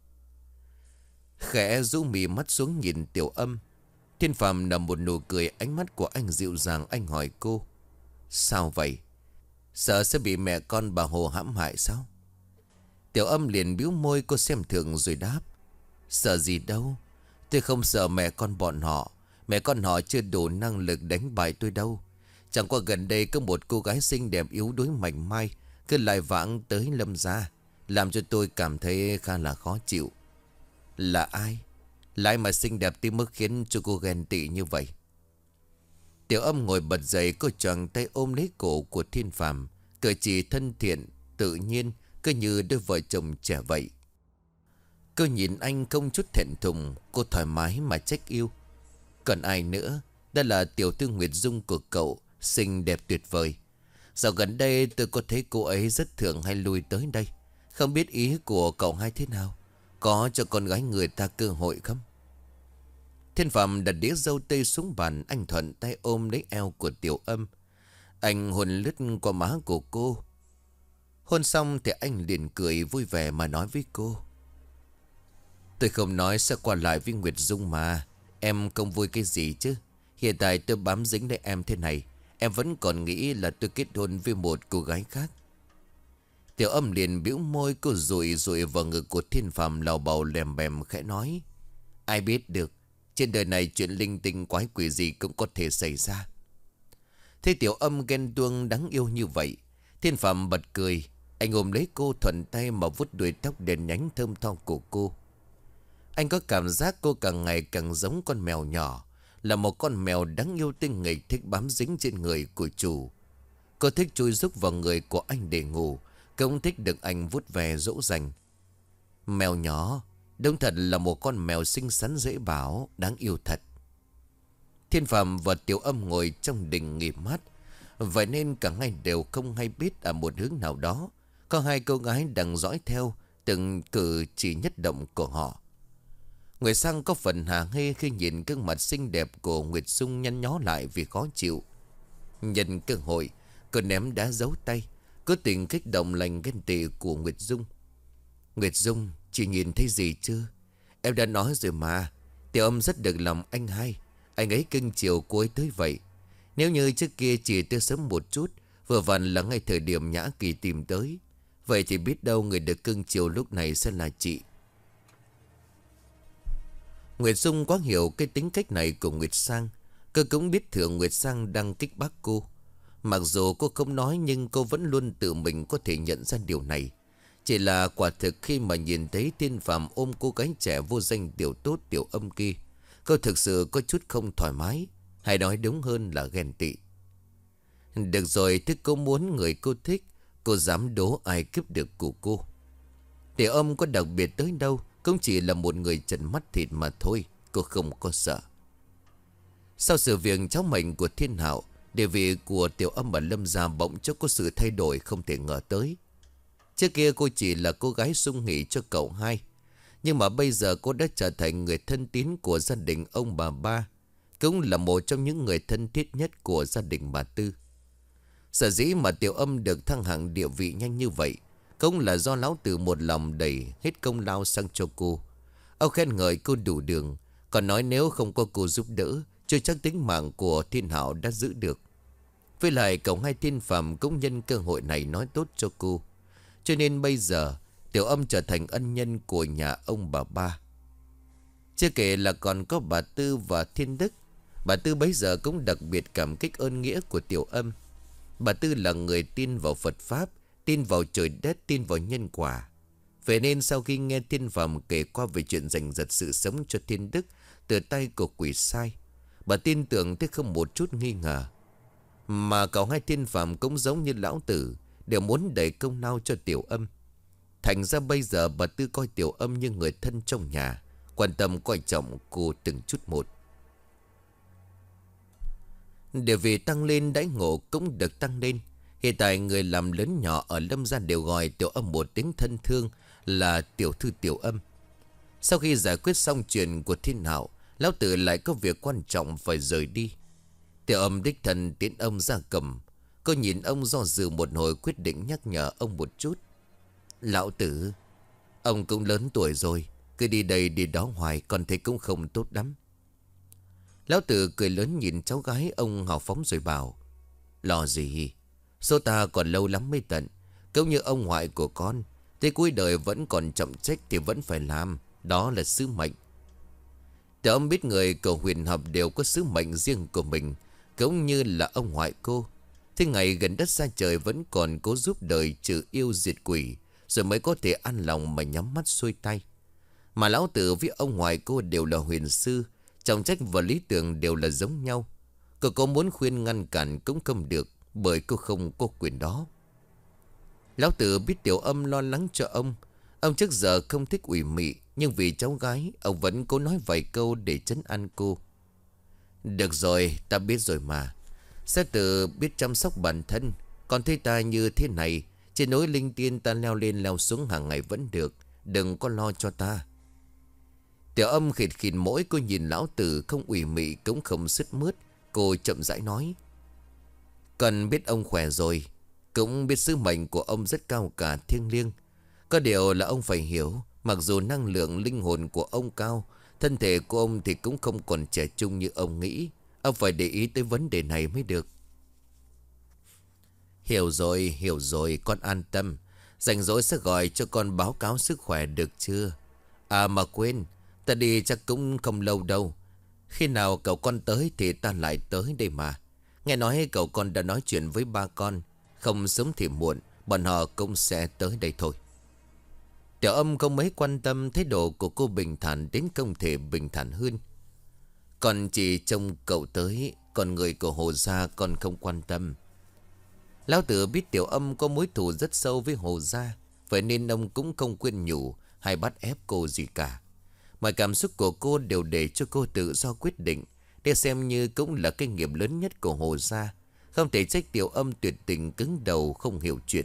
Khẽ rũ mì mắt xuống nhìn Tiểu Âm. Thiên Phàm nở một nụ cười, ánh mắt của anh dịu dàng. Anh hỏi cô: sao vậy? Sợ sẽ bị mẹ con bà Hồ hãm hại sao? Tiểu Âm liền bĩu môi, cô xem thường rồi đáp: sợ gì đâu. Tôi không sợ mẹ con bọn họ. Mẹ con họ chưa đủ năng lực đánh bại tôi đâu. Chẳng qua gần đây có một cô gái xinh đẹp yếu đuối mảnh mai cứ lại vãng tới Lâm gia, làm cho tôi cảm thấy khá là khó chịu. Là ai? Là ai mà xinh đẹp tới mức khiến cho cô ghen tị như vậy? Tiểu Âm ngồi bật dậy, cô choàng tay ôm lấy cổ của Thiên Phàm, cử chỉ thân thiện, tự nhiên, cứ như đôi vợ chồng trẻ vậy. Cô nhìn anh không chút thẹn thùng, cô thoải mái mà trách yêu: còn ai nữa? Đó là tiểu thư Nguyệt Dung của cậu, xinh đẹp tuyệt vời. Dạo gần đây tôi có thấy cô ấy rất thường hay lui tới đây. Không biết ý của cậu hai thế nào? Có cho con gái người ta cơ hội không? Thiên Phạm đặt đĩa dâu tây xuống bàn. Anh thuận tay ôm lấy eo của Tiểu Âm. Anh hôn lướt qua má của cô. Hôn xong thì anh liền cười vui vẻ mà nói với cô: tôi không nói sẽ qua lại với Nguyệt Dung mà. Em không vui cái gì chứ? Hiện tại tôi bám dính lấy em thế này, em vẫn còn nghĩ là tôi kết hôn với một cô gái khác. Tiểu Âm liền bĩu môi, cô rụi rụi vào ngực của Thiên Phàm, lào bầu lèm bèm khẽ nói: ai biết được, trên đời này chuyện linh tinh quái quỷ gì cũng có thể xảy ra. Thấy Tiểu Âm ghen tuông đáng yêu như vậy, Thiên Phàm bật cười. Anh ôm lấy cô, thuận tay mà vuốt đuôi tóc đen nhánh thơm tho của cô. Anh có cảm giác cô càng ngày càng giống con mèo nhỏ, là một con mèo đáng yêu tinh nghịch, thích bám dính trên người của chủ. Cô thích chui rúc vào người của anh để ngủ, cũng thích được anh vuốt ve dỗ dành. Mèo nhỏ, đúng thật là một con mèo xinh xắn dễ bảo, đáng yêu thật. Thiên Phàm và Tiểu Âm ngồi trong đình nghỉ mát. Vậy nên cả ngày đều không hay biết ở một hướng nào đó có hai cô gái đang dõi theo từng cử chỉ nhất động của họ. Người sang có phần hả hê khi nhìn gương mặt xinh đẹp của Nguyệt Dung nhăn nhó lại vì khó chịu. Nhân cơ hội, cô ném đá giấu tay, cố tình kích động lành ghen tị của Nguyệt Dung. Nguyệt Dung, chị nhìn thấy gì chưa? Em đã nói rồi mà, Tiểu Âm rất được lòng anh hai. Anh ấy cưng chiều cô ấy tới vậy. Nếu như trước kia chỉ tới sớm một chút, vừa vặn là ngay thời điểm Nhã Kỳ tìm tới, vậy thì biết đâu người được cưng chiều lúc này sẽ là chị. Nguyệt Dung quá hiểu cái tính cách này của Nguyệt Sang. Cô cũng biết Thượng Nguyệt Sang đang kích bác cô. Mặc dù cô không nói, nhưng cô vẫn luôn tự mình có thể nhận ra điều này. Chỉ là quả thực khi mà nhìn thấy Thiên Phàm ôm cô gái trẻ vô danh Tiểu Tốt Tiểu Âm kia, cô thực sự có chút không thoải mái, hay nói đúng hơn là ghen tị. Được rồi, thứ cô muốn người cô thích, cô dám đố ai cướp được của cô. Tiểu Âm có đặc biệt tới đâu, cũng chỉ là một người trần mắt thịt mà thôi. Cô không có sợ. Sau sự việc cháu mệnh của Thiên Hạo, địa vị của Tiểu Âm ở Lâm gia bỗng chốc có sự thay đổi không thể ngờ tới. Trước kia cô chỉ là cô gái sung nghỉ cho cậu hai, nhưng mà bây giờ cô đã trở thành người thân tín của gia đình ông bà Ba, cũng là một trong những người thân thiết nhất của gia đình bà Tư. Sở dĩ mà Tiểu Âm được thăng hạng địa vị nhanh như vậy cũng là do lão tử một lòng đẩy hết công lao sang cho cô. Ông khen ngợi cô đủ đường, còn nói nếu không có cô giúp đỡ, chưa chắc tính mạng của Thiên Hạo đã giữ được. Với lại cậu hai Thiên Phàm cũng nhân cơ hội này nói tốt cho cô. Cho nên bây giờ Tiểu Âm trở thành ân nhân của nhà ông bà Ba. Chưa kể là còn có bà Tư và Thiên Đức. Bà Tư bấy giờ cũng đặc biệt cảm kích ơn nghĩa của Tiểu Âm. Bà Tư là người tin vào Phật Pháp, tin vào trời đất, tin vào nhân quả. Vậy nên sau khi nghe Thiên Phàm kể qua về chuyện giành giật sự sống cho Thiên Đức từ tay của quỷ sai, bà tin tưởng thế không một chút nghi ngờ. Mà cậu hai Thiên Phàm cũng giống như lão tử, đều muốn đẩy công lao cho Tiểu Âm. Thành ra bây giờ bà Tư coi Tiểu Âm như người thân trong nhà, quan tâm coi trọng cô từng chút một. Địa vị tăng lên, đãi ngộ cũng được tăng lên. Hiện tại người làm lớn nhỏ ở Lâm gia đều gọi Tiểu Âm một tiếng thân thương là tiểu thư Tiểu Âm. Sau khi giải quyết xong chuyện của Thiên Hạo, lão tử lại có việc quan trọng phải rời đi. Tiểu Âm đích thân tiễn ông ra cầm. Cô nhìn ông do dự một hồi, quyết định nhắc nhở ông một chút. Lão Tử, ông cũng lớn tuổi rồi, cứ đi đây đi đó hoài con thấy cũng không tốt lắm. Lão Tử cười lớn nhìn cháu gái ông hào phóng rồi bảo. Lo gì, số ta còn lâu lắm mới tận. Cũng như ông ngoại của con, tới cuối đời vẫn còn trọng trách thì vẫn phải làm. Đó là sứ mệnh. Thì ông biết người của huyền học đều có sứ mệnh riêng của mình, cũng như là ông ngoại cô. Thế ngày gần đất xa trời vẫn còn cố giúp đời trừ yêu diệt quỷ, rồi mới có thể an lòng mà nhắm mắt xuôi tay. Mà lão Tử với ông ngoại cô đều là huyền sư, trọng trách và lý tưởng đều là giống nhau. Cô có muốn khuyên ngăn cản cũng không được, bởi cô không có quyền đó. Lão Tử biết Tiểu Âm lo lắng cho ông. Ông trước giờ không thích ủy mị, nhưng vì cháu gái, ông vẫn cố nói vài câu để trấn an cô. Được rồi, ta biết rồi mà. Sẽ tự biết chăm sóc bản thân. Còn thấy ta như thế này, trên núi linh tiên ta leo lên leo xuống hàng ngày vẫn được. Đừng có lo cho ta. Tiểu Âm khịt khịt mỗi, cô nhìn lão Tử không ủy mị cũng không sứt mướt. Cô chậm rãi nói. Cần biết ông khỏe rồi, cũng biết sứ mệnh của ông rất cao cả thiêng liêng. Có điều là ông phải hiểu, mặc dù năng lượng linh hồn của ông cao, thân thể của ông thì cũng không còn trẻ trung như ông nghĩ. Ông phải để ý tới vấn đề này mới được. Hiểu rồi, hiểu rồi, con an tâm. Rảnh rỗi sẽ gọi cho con báo cáo sức khỏe được chưa? À mà quên, ta đi chắc cũng không lâu đâu. Khi nào cậu con tới thì ta lại tới đây mà. Nghe nói cậu con đã nói chuyện với ba con, không sớm thì muộn bọn họ cũng sẽ tới đây thôi. Tiểu Âm không mấy quan tâm, thái độ của cô bình thản đến không thể bình thản hơn. Còn chỉ trông cậu tới, còn người của Hồ Gia còn không quan tâm. Lão Tử biết Tiểu Âm có mối thù rất sâu với Hồ Gia, vậy nên ông cũng không khuyên nhủ hay bắt ép cô gì cả. Mọi cảm xúc của cô đều để cho cô tự do quyết định. Đây xem như cũng là kinh nghiệm lớn nhất của Hồ Gia. Không thể trách Tiểu Âm tuyệt tình cứng đầu không hiểu chuyện.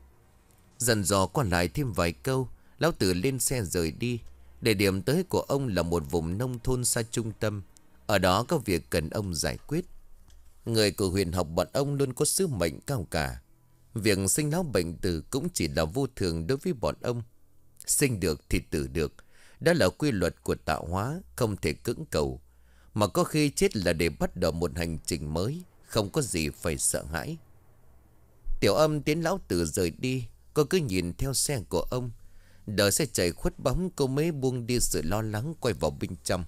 Dần dò qua lại thêm vài câu, Lão Tử lên xe rời đi. Địa điểm tới của ông là một vùng nông thôn xa trung tâm. Ở đó có việc cần ông giải quyết. Người của huyền học bọn ông luôn có sứ mệnh cao cả. Việc sinh lão bệnh tử cũng chỉ là vô thường đối với bọn ông. Sinh được thì tử được. Đó là quy luật của tạo hóa, không thể cưỡng cầu. Mà có khi chết là để bắt đầu một hành trình mới, không có gì phải sợ hãi. Tiểu Âm tiến Lão Tử rời đi, cô cứ nhìn theo xe của ông. Đợi xe chạy khuất bóng, cô mới buông đi sự lo lắng quay vào bên trong.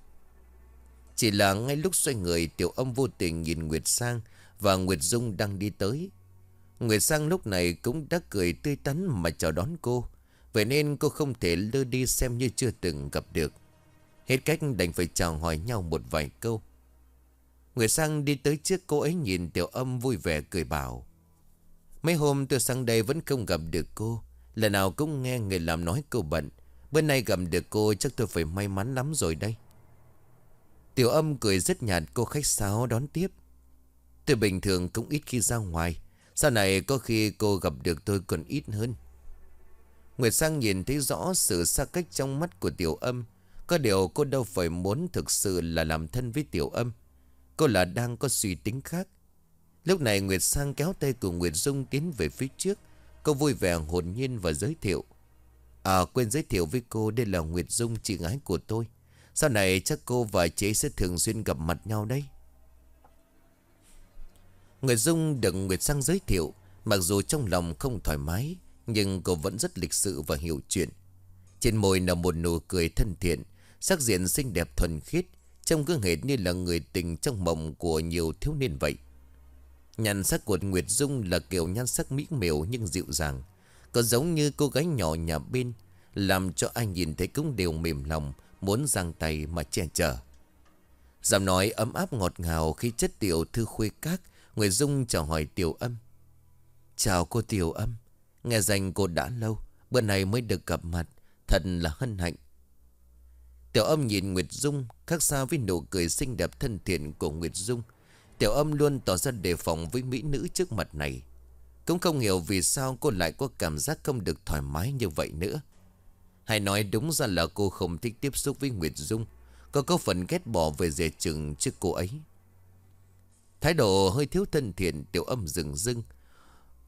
Chỉ là ngay lúc xoay người, Tiểu Âm vô tình nhìn Nguyệt Sang và Nguyệt Dung đang đi tới. Nguyệt Sang lúc này cũng đã cười tươi tắn mà chào đón cô. Vậy nên cô không thể lơ đi xem như chưa từng gặp được. Hết cách đành phải chào hỏi nhau một vài câu. Nguyệt Sang đi tới trước cô ấy nhìn Tiểu Âm vui vẻ cười bảo. Mấy hôm tôi sang đây vẫn không gặp được cô. Lần nào cũng nghe người làm nói cô bận. Bữa nay gặp được cô chắc tôi phải may mắn lắm rồi đây. Tiểu Âm cười rất nhạt, cô khách sáo đón tiếp. Tôi bình thường cũng ít khi ra ngoài. Sau này có khi cô gặp được tôi còn ít hơn. Nguyệt Sang nhìn thấy rõ sự xa cách trong mắt của Tiểu Âm. Có điều cô đâu phải muốn thực sự là làm thân với Tiểu Âm. Cô là đang có suy tính khác. Lúc này Nguyệt Sang kéo tay của Nguyệt Dung tiến về phía trước. Cô vui vẻ hồn nhiên và giới thiệu. À quên giới thiệu với cô, đây là Nguyệt Dung, chị gái của tôi. Sau này chắc cô và chị sẽ thường xuyên gặp mặt nhau đấy. Nguyệt Dung được Nguyệt Sang giới thiệu, mặc dù trong lòng không thoải mái, nhưng cô vẫn rất lịch sự và hiểu chuyện. Trên môi là một nụ cười thân thiện, sắc diện xinh đẹp thuần khiết, trông cứ hệt như là người tình trong mộng của nhiều thiếu niên vậy. Nhan sắc của Nguyệt Dung là kiểu nhan sắc mỹ miều nhưng dịu dàng, có giống như cô gái nhỏ nhà bên, làm cho ai nhìn thấy cũng đều mềm lòng, muốn giang tay mà che chở. Giọng nói ấm áp ngọt ngào khi chất tiểu thư khuê các. Nguyệt Dung chào hỏi Tiểu Âm. Chào cô Tiểu Âm, nghe danh cô đã lâu, bữa nay mới được gặp mặt, thật là hân hạnh. Tiểu Âm nhìn Nguyệt Dung, khác xa với nụ cười xinh đẹp thân thiện của Nguyệt Dung. Tiểu Âm luôn tỏ ra đề phòng với mỹ nữ trước mặt này. Cũng không hiểu vì sao cô lại có cảm giác không được thoải mái như vậy nữa. Hay nói đúng ra là cô không thích tiếp xúc với Nguyệt Dung. Cô có phần ghét bỏ về dè chừng trước cô ấy. Thái độ hơi thiếu thân thiện, Tiểu Âm dừng dưng.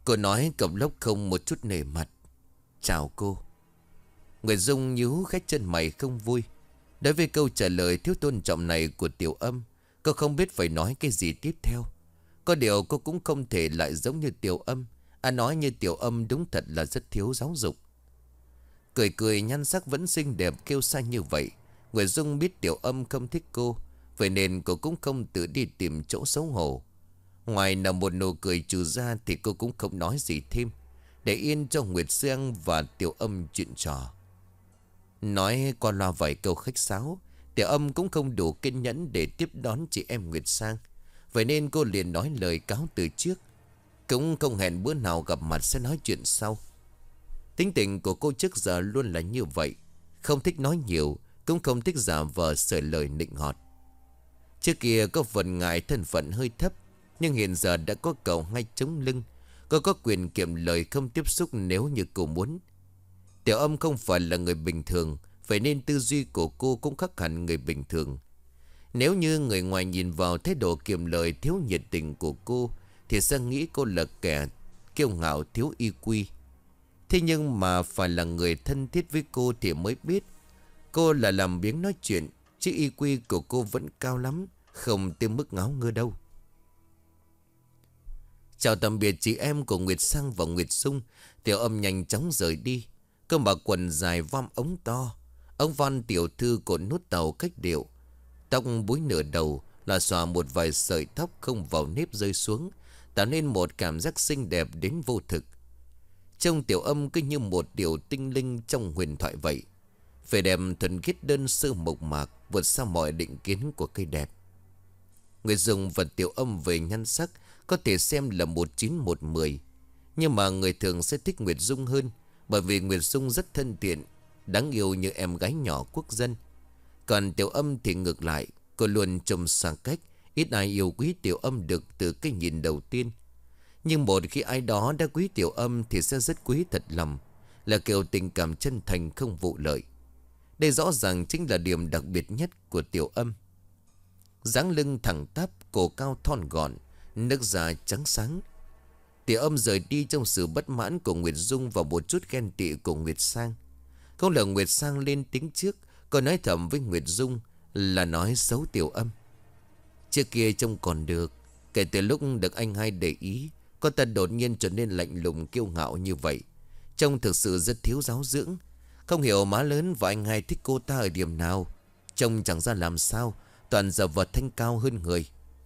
Cô nói cộc lốc không một chút nể mặt. Chào cô. Nguyệt Dung nhíu khét chân mày không vui. Đối với câu trả lời thiếu tôn trọng này của Tiểu Âm, cô không biết phải nói cái gì tiếp theo. Có điều cô cũng không thể lại giống như Tiểu Âm. À, nói như Tiểu Âm đúng thật là rất thiếu giáo dục. Cười cười nhan sắc vẫn xinh đẹp kêu xa như vậy. Nguyệt Dung biết Tiểu Âm không thích cô, vậy nên cô cũng không tự đi tìm chỗ xấu hổ. Ngoài nở một nụ cười trừ ra thì cô cũng không nói gì thêm, để yên cho Nguyệt Giang và Tiểu Âm chuyện trò. Nói qua loa vài câu khách sáo, Tiểu Âm cũng không đủ kiên nhẫn để tiếp đón chị em Nguyệt Sang. Vậy nên cô liền nói lời cáo từ trước, cũng không hẹn bữa nào gặp mặt sẽ nói chuyện sau. Tính tình của cô trước giờ luôn là như vậy, không thích nói nhiều, cũng không thích giả vờ sởi lời nịnh hót. Trước kia có phần ngại thân phận hơi thấp, nhưng hiện giờ đã có cậu ngay chống lưng. Cô có quyền kiệm lời không tiếp xúc nếu như cô muốn. Tiểu Âm không phải là người bình thường, vậy nên tư duy của cô cũng khác hẳn người bình thường. Nếu như người ngoài nhìn vào thái độ kiệm lời thiếu nhiệt tình của cô, thì sẽ nghĩ cô là kẻ kiêu ngạo thiếu y quy. Thế nhưng mà phải là người thân thiết với cô thì mới biết cô là làm biếng nói chuyện, chứ y quy của cô vẫn cao lắm, không tới mức ngáo ngơ đâu. Chào tạm biệt chị em của Nguyệt Sang và Nguyệt Dung, Tiểu Âm nhanh chóng rời đi. Cô mặc quần dài vom ống to, ông Văn tiểu thư cột nút tàu cách điệu, tóc búi nửa đầu là xòa một vài sợi tóc không vào nếp rơi xuống, tạo nên một cảm giác xinh đẹp đến vô thực. Trông Tiểu Âm cứ như một điều tinh linh trong huyền thoại vậy. Vẻ đẹp thuần khiết đơn sơ mộc mạc, vượt xa mọi định kiến của cây đẹp. Nguyệt Dung và Tiểu Âm về nhan sắc có thể xem là một chín một mười, nhưng mà người thường sẽ thích Nguyệt Dung hơn, bởi vì Nguyệt Dung rất thân thiện, đáng yêu như em gái nhỏ quốc dân. Còn Tiểu Âm thì ngược lại, cô luôn trông xa cách, ít ai yêu quý Tiểu Âm được từ cái nhìn đầu tiên. Nhưng một khi ai đó đã quý Tiểu Âm thì sẽ rất quý thật lòng, là kiểu tình cảm chân thành không vụ lợi. Đây rõ ràng chính là điểm đặc biệt nhất của Tiểu Âm. Dáng lưng thẳng tắp, cổ cao thon gọn, nước da trắng sáng. Tiểu Âm rời đi trong sự bất mãn của Nguyệt Dung và một chút ghen tị của Nguyệt Sang. Không ngờ Nguyệt Sang lên tiếng trước, còn nói thầm với Nguyệt Dung là nói xấu Tiểu Âm. Trước kia trông còn được, kể từ lúc được anh hai để ý, cô ta đột nhiên trở nên lạnh lùng kiêu ngạo như vậy, trông thực sự rất thiếu giáo dưỡng. Không hiểu má lớn và anh hai thích cô ta ở điểm nào, trông chẳng ra làm sao, toàn giờ vật thanh cao hơn người.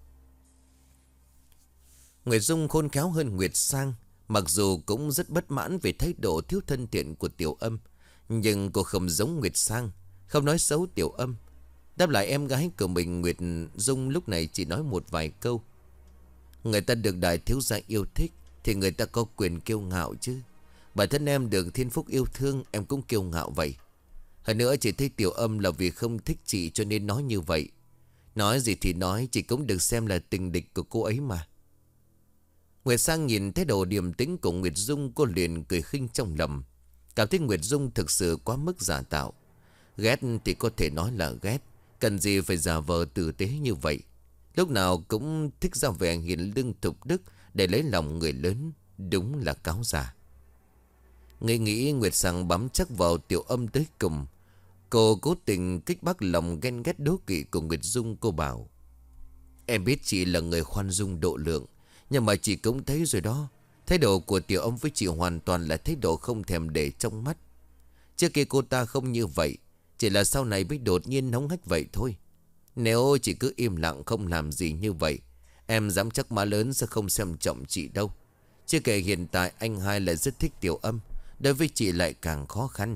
Nguyệt Dung khôn khéo hơn Nguyệt Sang, mặc dù cũng rất bất mãn về thái độ thiếu thân thiện của Tiểu Âm, nhưng cô không giống Nguyệt Sang, không nói xấu Tiểu Âm. Đáp lại em gái của mình, Nguyệt Dung lúc này chỉ nói một vài câu. Người ta được đại thiếu gia yêu thích thì người ta có quyền kiêu ngạo chứ. Bản thân em được thiên phúc yêu thương, em cũng kiêu ngạo vậy. Hơn nữa chị thấy Tiểu Âm là vì không thích chị cho nên nói như vậy. Nói gì thì nói, chị cũng được xem là tình địch của cô ấy mà. Nguyệt Sang nhìn thái độ điềm tĩnh của Nguyệt Dung, cô liền cười khinh trong lòng, cảm thấy Nguyệt Dung thực sự quá mức giả tạo. Ghét thì có thể nói là ghét, cần gì phải giả vờ tử tế như vậy. Lúc nào cũng thích ra vẻ hiền lương thục đức để lấy lòng người lớn, đúng là cáo giả. Nghĩ nghĩ Nguyệt Sang bám chắc vào Tiểu Âm tới cùng. Cô cố tình kích bác lòng ghen ghét đố kỵ của Nguyệt Dung. Cô bảo: Em biết chị là người khoan dung độ lượng, nhưng mà chị cũng thấy rồi đó, thái độ của Tiểu Âm với chị hoàn toàn là thái độ không thèm để trong mắt. Trước kia cô ta không như vậy, chỉ là sau này mới đột nhiên nóng hách vậy thôi. Nếu chị cứ im lặng không làm gì như vậy, em dám chắc má lớn sẽ không xem trọng chị đâu. Chưa kể hiện tại anh hai lại rất thích Tiểu Âm, đối với chị lại càng khó khăn.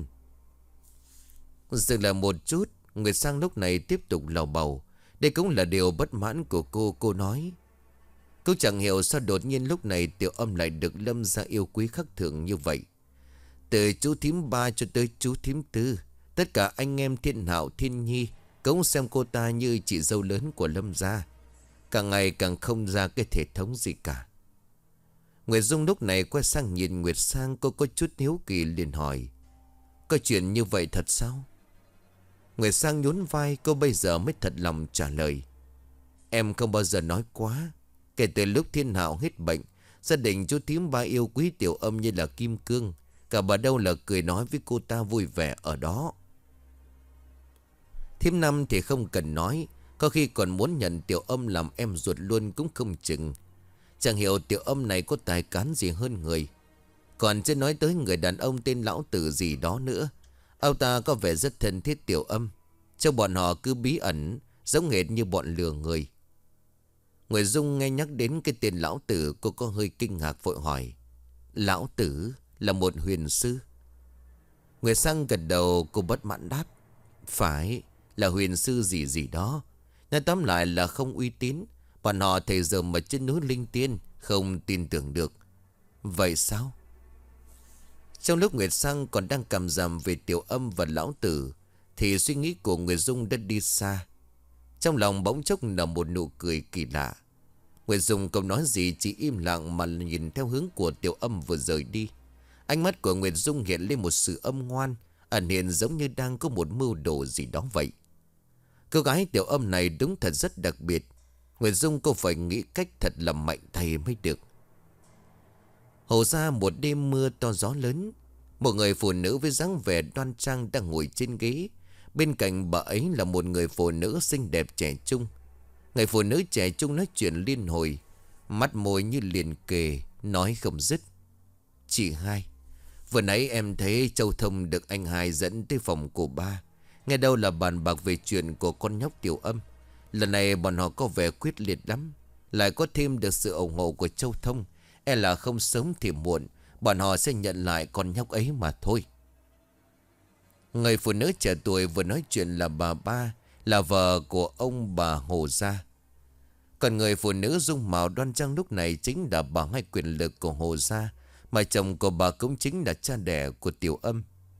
Dừng lại một chút, Nguyệt Sang lúc này tiếp tục lầu bầu. Đây cũng là điều bất mãn của cô. Cô nói: Cô chẳng hiểu sao đột nhiên lúc này Tiểu Âm lại được Lâm gia yêu quý khắc thường như vậy. Từ chú thím ba cho tới chú thím tư, tất cả anh em Thiên Hạo Thiên Nhi cũng xem cô ta như chị dâu lớn của Lâm gia, càng ngày càng không ra cái thể thống gì cả. Nguyệt Dung lúc này quay sang nhìn Nguyệt Sang, cô có chút hiếu kỳ liền hỏi: Có chuyện như vậy thật sao? Nguyệt Sang nhún vai, cô bây giờ mới thật lòng trả lời: Em không bao giờ nói quá. Kể từ lúc Thiên Hạo hết bệnh, Gia đình chú thím ba yêu quý Tiểu Âm như là kim cương. Cả bà đâu là cười nói với cô ta vui vẻ ở đó. Thím Năm thì không cần nói, có khi còn muốn nhận Tiểu Âm làm em ruột luôn cũng không chừng. Chẳng hiểu Tiểu Âm này có tài cán gì hơn người. Còn chưa nói tới người đàn ông tên Lão Tử gì đó nữa. Ông ta có vẻ rất thân thiết Tiểu Âm. Trong bọn họ cứ bí ẩn, giống hệt như bọn lừa người. Nguyệt Dung nghe nhắc đến cái tên Lão Tử, cô có hơi kinh ngạc vội hỏi. Lão Tử là một huyền sư? Nguyệt Sang gật đầu, cô bất mãn đáp. Phải, là huyền sư gì gì đó. Nói tóm lại là không uy tín. Bọn họ thầy giờ mà trên núi linh tiên, không tin tưởng được. Vậy sao? Trong lúc Nguyệt Sang còn đang cầm rằm về Tiểu Âm và Lão Tử, thì suy nghĩ của Nguyệt Dung đã đi xa. Trong lòng bỗng chốc là một nụ cười kỳ lạ. Nguyệt Dung không nói gì, chỉ im lặng mà nhìn theo hướng của Tiểu Âm vừa rời đi. Ánh mắt của Nguyệt Dung hiện lên một sự âm ngoan, ẩn hiện giống như đang có một mưu đồ gì đó vậy. Cô gái Tiểu Âm này đúng thật rất đặc biệt. Nguyệt Dung cô phải nghĩ cách thật là mạnh tay mới được. Hồ ra một đêm mưa to gió lớn. Một người phụ nữ với dáng vẻ đoan trang đang ngồi trên ghế. Bên cạnh bà ấy là một người phụ nữ xinh đẹp trẻ trung. Người phụ nữ trẻ trung nói chuyện liên hồi, mắt môi như liền kề, nói không dứt. Chị hai, vừa nãy em thấy Châu Thông được anh hai dẫn tới phòng của ba. Nghe đâu là bàn bạc về chuyện của con nhóc Tiểu Âm. Lần này bọn họ có vẻ quyết liệt lắm. Lại có thêm được sự ủng hộ của Châu Thông, e là không sớm thì muộn bọn họ sẽ nhận lại con nhóc ấy mà thôi. Người phụ nữ trẻ tuổi vừa nói chuyện là bà Ba, là vợ của ông bà Hồ Gia. Còn người phụ nữ dung mạo đoan trang lúc này chính là bà hai quyền lực của Hồ Gia, mà chồng của bà cũng chính là cha đẻ của Tiểu Âm.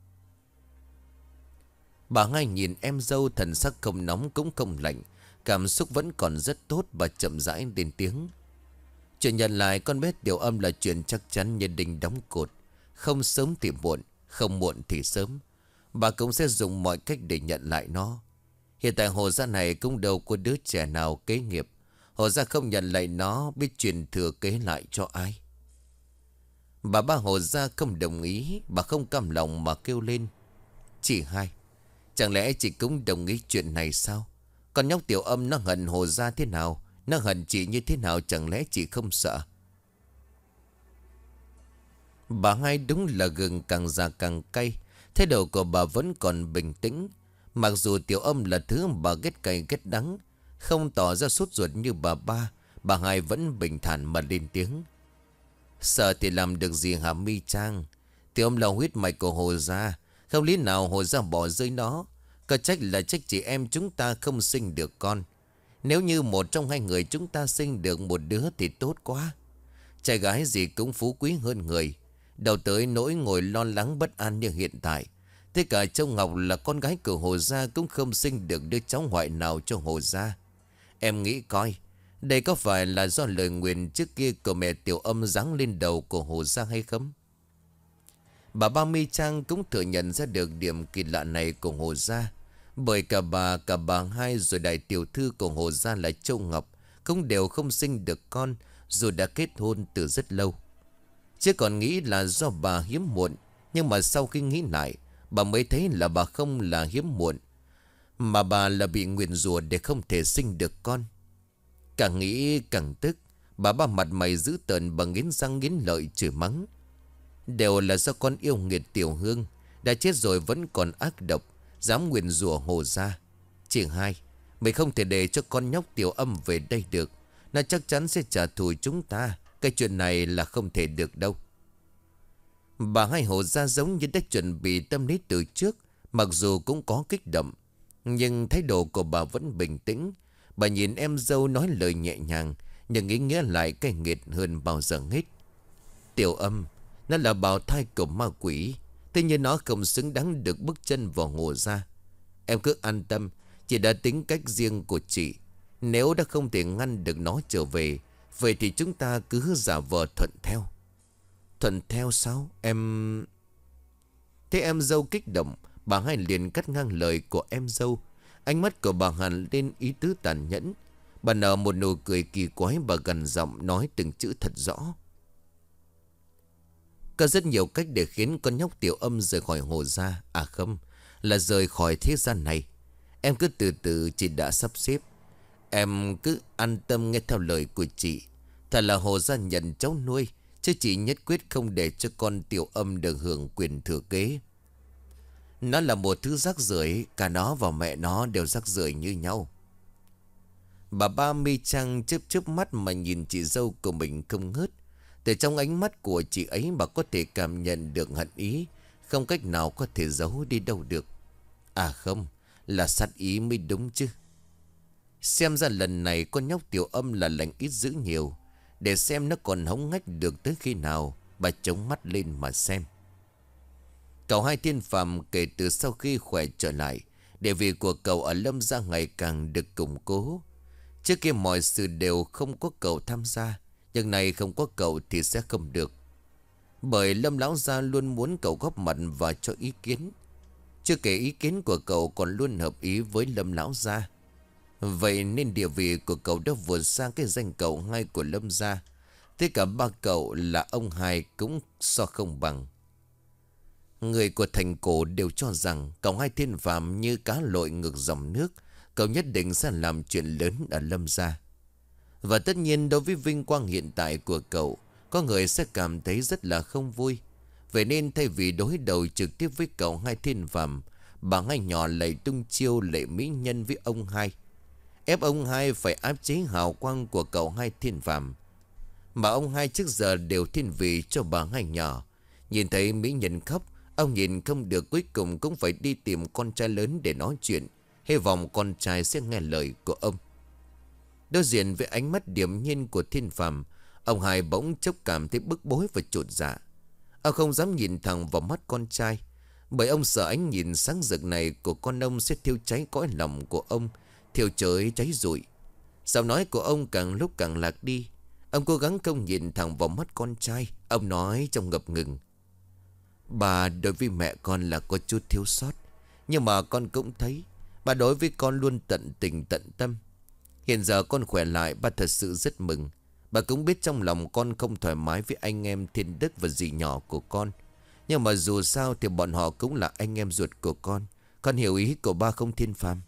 Bà hai nhìn em dâu, thần sắc không nóng cũng không lạnh, cảm xúc vẫn còn rất tốt và chậm rãi lên tiếng. Chuyện nhận lại con bé Tiểu Âm là chuyện chắc chắn như đinh đóng cột. Không sớm thì muộn, không muộn thì sớm, bà cũng sẽ dùng mọi cách để nhận lại nó. Hiện tại Hồ Gia này cũng đâu có đứa trẻ nào kế nghiệp. Hồ Gia không nhận lại nó, biết truyền thừa kế lại cho ai. Bà ba Hồ Gia không đồng ý, bà không cam lòng mà kêu lên. Chị hai, chẳng lẽ chị cũng đồng ý chuyện này sao? Con nhóc Tiểu Âm nó hận Hồ Gia thế nào, nó hận chị như thế nào, chẳng lẽ chị không sợ? Bà hai đúng là gừng càng già càng cay. Thái độ của bà vẫn còn bình tĩnh. Mặc dù Tiểu Âm là thứ bà ghét cay ghét đắng, không tỏ ra sốt ruột như bà ba, bà hai vẫn bình thản mà lên tiếng. Sợ thì làm được gì hả Mi Trang? Tiểu Âm là huyết mạch của Hồ Gia, không lý nào Hồ Gia bỏ rơi nó. Có trách là trách chị em chúng ta không sinh được con. Nếu như một trong hai người chúng ta sinh được một đứa thì tốt quá. Trai gái gì cũng phú quý hơn người. Đầu tới nỗi ngồi lo lắng bất an như hiện tại. Thế cả Châu Ngọc là con gái của Hồ Gia cũng không sinh được đứa cháu ngoại nào cho Hồ Gia. Em nghĩ coi, đây có phải là do lời nguyền trước kia của mẹ Tiểu Âm giáng lên đầu của Hồ Gia hay không? Bà Ba Mi Trang cũng thừa nhận ra được điểm kỳ lạ này của Hồ Gia. Bởi cả bà, cả bà hai rồi đại tiểu thư của Hồ Gia là Châu Ngọc cũng đều không sinh được con, dù đã kết hôn từ rất lâu. Chứ còn nghĩ là do bà hiếm muộn. Nhưng mà sau khi nghĩ lại, bà mới thấy là bà không là hiếm muộn, mà bà là bị nguyền rủa để không thể sinh được con. Càng nghĩ càng tức, bà ba mặt mày dữ tợn, bà nghiến răng nghiến lợi chửi mắng. Đều là do con yêu nghiệt Tiểu Hương, đã chết rồi vẫn còn ác độc, dám nguyền rủa Hồ Gia. Chị hai, mày không thể để cho con nhóc Tiểu Âm về đây được. Nó chắc chắn sẽ trả thù chúng ta. Cái chuyện này là không thể được đâu. Bà hai Hồ Gia giống như đã chuẩn bị tâm lý từ trước. Mặc dù cũng có kích động, nhưng thái độ của bà vẫn bình tĩnh. Bà nhìn em dâu nói lời nhẹ nhàng, nhưng ý nghĩa lại cay nghiệt hơn bao giờ hết. Tiểu Âm, nó là bào thai của ma quỷ. Thế nhưng nó không xứng đáng được bước chân vào Hồ Gia. Em cứ an tâm, chị đã tính cách riêng của chị. Nếu đã không thể ngăn được nó trở về, vậy thì chúng ta cứ giả vờ thuận theo. Thuận theo sao? Em... Thế em dâu kích động, bà hai liền cắt ngang lời của em dâu. Ánh mắt của bà hằn lên ý tứ tàn nhẫn. Bà nở một nụ cười kỳ quái, bà gần giọng nói từng chữ thật rõ. Có rất nhiều cách để khiến con nhóc Tiểu Âm rời khỏi Hồ gia. À không, là rời khỏi thế gian này. Em cứ từ từ, chị đã sắp xếp. Em cứ an tâm nghe theo lời của chị. Thật là Hồ gia nhận cháu nuôi, chứ chị nhất quyết không để cho con Tiểu Âm được hưởng quyền thừa kế. Nó là một thứ rác rưởi, cả nó và mẹ nó đều rác rưởi như nhau. Bà ba mi Trang chớp chớp mắt mà nhìn chị dâu của mình không ngớt. Từ trong ánh mắt của chị ấy bà có thể cảm nhận được hận ý, không cách nào có thể giấu đi đâu được. À không, là sát ý mới đúng chứ. Xem ra lần này con nhóc Tiểu Âm là lành ít dữ nhiều. Để xem nó còn hống hách được tới khi nào. Bà chống mắt lên mà xem. Cậu Hai Thiên Phàm kể từ sau khi khỏe trở lại, địa vị của cậu ở Lâm gia ngày càng được củng cố. Trước kia mọi sự đều không có cậu tham gia, nhưng này không có cậu thì sẽ không được. Bởi Lâm lão gia luôn muốn cậu góp mặt và cho ý kiến. Chưa kể ý kiến của cậu còn luôn hợp ý với Lâm lão gia. Vậy nên địa vị của cậu đã vượt sang cái danh cậu hai của Lâm gia. Thế cả ba cậu là ông Hai cũng so không bằng. Người của thành cổ đều cho rằng cậu Hai Thiên Phàm như cá lội ngược dòng nước. Cậu nhất định sẽ làm chuyện lớn ở Lâm gia. Và tất nhiên đối với vinh quang hiện tại của cậu, có người sẽ cảm thấy rất là không vui. Vậy nên thay vì đối đầu trực tiếp với cậu Hai Thiên Phàm, bà Hai nhỏ lại tung chiêu lệ mỹ nhân với ông Hai, ép ông Hai phải áp chế hào quang của cậu Hai Thiên Phàm. Mà ông Hai trước giờ đều thiên vị cho bà Hai nhỏ. Nhìn thấy mỹ nhân khóc, ông nhìn không được, cuối cùng cũng phải đi tìm con trai lớn để nói chuyện, hy vọng con trai sẽ nghe lời của ông. Đối diện với ánh mắt điềm nhiên của Thiên Phàm, ông Hai bỗng chốc cảm thấy bức bối và chột dạ. Ông không dám nhìn thẳng vào mắt con trai, bởi ông sợ ánh nhìn sáng rực này của con ông sẽ thiêu cháy cõi lòng của ông, thiêu trời cháy rụi. Giọng nói của ông càng lúc càng lạc đi. Ông cố gắng không nhìn thẳng vào mắt con trai. Ông nói trong ngập ngừng: Bà đối với mẹ con là có chút thiếu sót, nhưng mà con cũng thấy bà đối với con luôn tận tình tận tâm. Hiện giờ con khỏe lại, bà thật sự rất mừng. Bà cũng biết trong lòng con không thoải mái với anh em Thiên Đức và dì nhỏ của con, nhưng mà dù sao thì bọn họ cũng là anh em ruột của con. Con hiểu ý của ba không Thiên Phàm?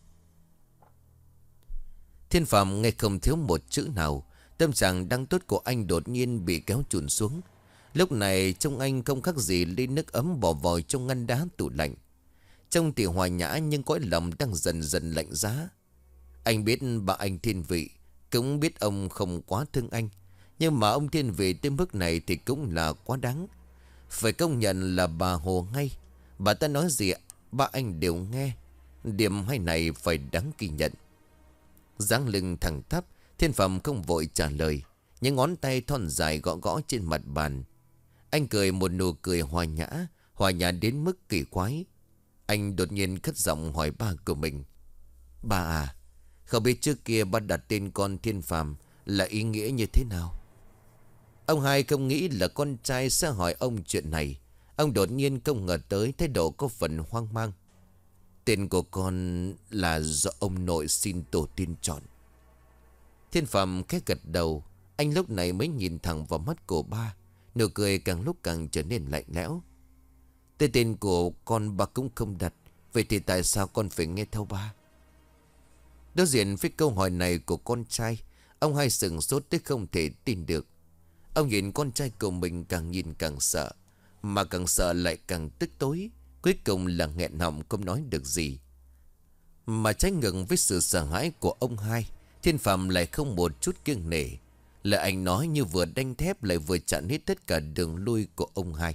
Thiên Phàm nghe không thiếu một chữ nào. Tâm trạng đang tốt của anh đột nhiên bị kéo chùn xuống. Lúc này trông anh không khác gì ly nước ấm bỏ vòi trong ngăn đá tủ lạnh. Trông thì hòa nhã nhưng cõi lòng đang dần dần lạnh giá. Anh biết bà anh thiên vị, cũng biết ông không quá thương anh, nhưng mà ông thiên vị tới mức này thì cũng là quá đáng. Phải công nhận là bà hồ ngay. Bà ta nói gì ba anh đều nghe. Điểm hay này phải đáng ghi nhận. Dáng lưng thẳng thấp, Thiên Phàm không vội trả lời, những ngón tay thon dài gõ gõ trên mặt bàn. Anh cười một nụ cười hòa nhã, hòa nhã đến mức kỳ quái. Anh đột nhiên cất giọng hỏi ba của mình: Ba à, không biết trước kia ba đặt tên con Thiên Phàm là ý nghĩa như thế nào? Ông Hai không nghĩ là con trai sẽ hỏi ông chuyện này. Ông đột nhiên không ngờ tới thái độ có phần hoang mang. Tên của con là do ông nội xin tổ tiên chọn. Thiên Phàm khẽ gật đầu. Anh lúc này mới nhìn thẳng vào mắt của ba. Nụ cười càng lúc càng trở nên lạnh lẽo. Tên tên của con ba cũng không đặt, vậy thì tại sao con phải nghe theo ba? Đối diện với câu hỏi này của con trai, ông Hai sừng sốt tới không thể tin được. Ông nhìn con trai của mình càng nhìn càng sợ, mà càng sợ lại càng tức tối. Cuối cùng là nghẹn họng không nói được gì. Mà trái ngược với sự sợ hãi của ông Hai, Thiên Phàm lại không một chút kiêng nể. Lời anh nói như vừa đanh thép lại vừa chặn hết tất cả đường lui của ông Hai.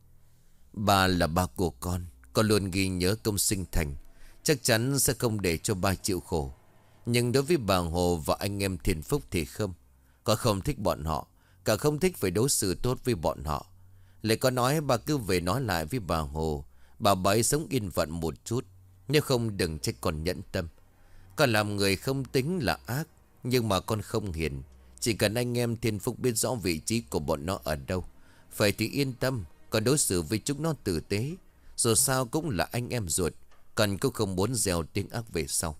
Ba là ba của con, con luôn ghi nhớ công sinh thành, chắc chắn sẽ không để cho ba chịu khổ. Nhưng đối với bà Hồ và anh em Thiên Phúc thì không. Con không thích bọn họ, cả không thích phải đối xử tốt với bọn họ. Lại có nói bà cứ về nói lại với bà Hồ, bà bấy sống yên phận một chút, nếu không đừng trách con nhẫn tâm. Con làm người không tính là ác, nhưng mà con không hiền. Chỉ cần anh em Thiên Phúc biết rõ vị trí của bọn nó ở đâu, vậy thì yên tâm. Con đối xử với chúng nó tử tế, dù sao cũng là anh em ruột. Con cũng không muốn gieo tiếng ác về sau.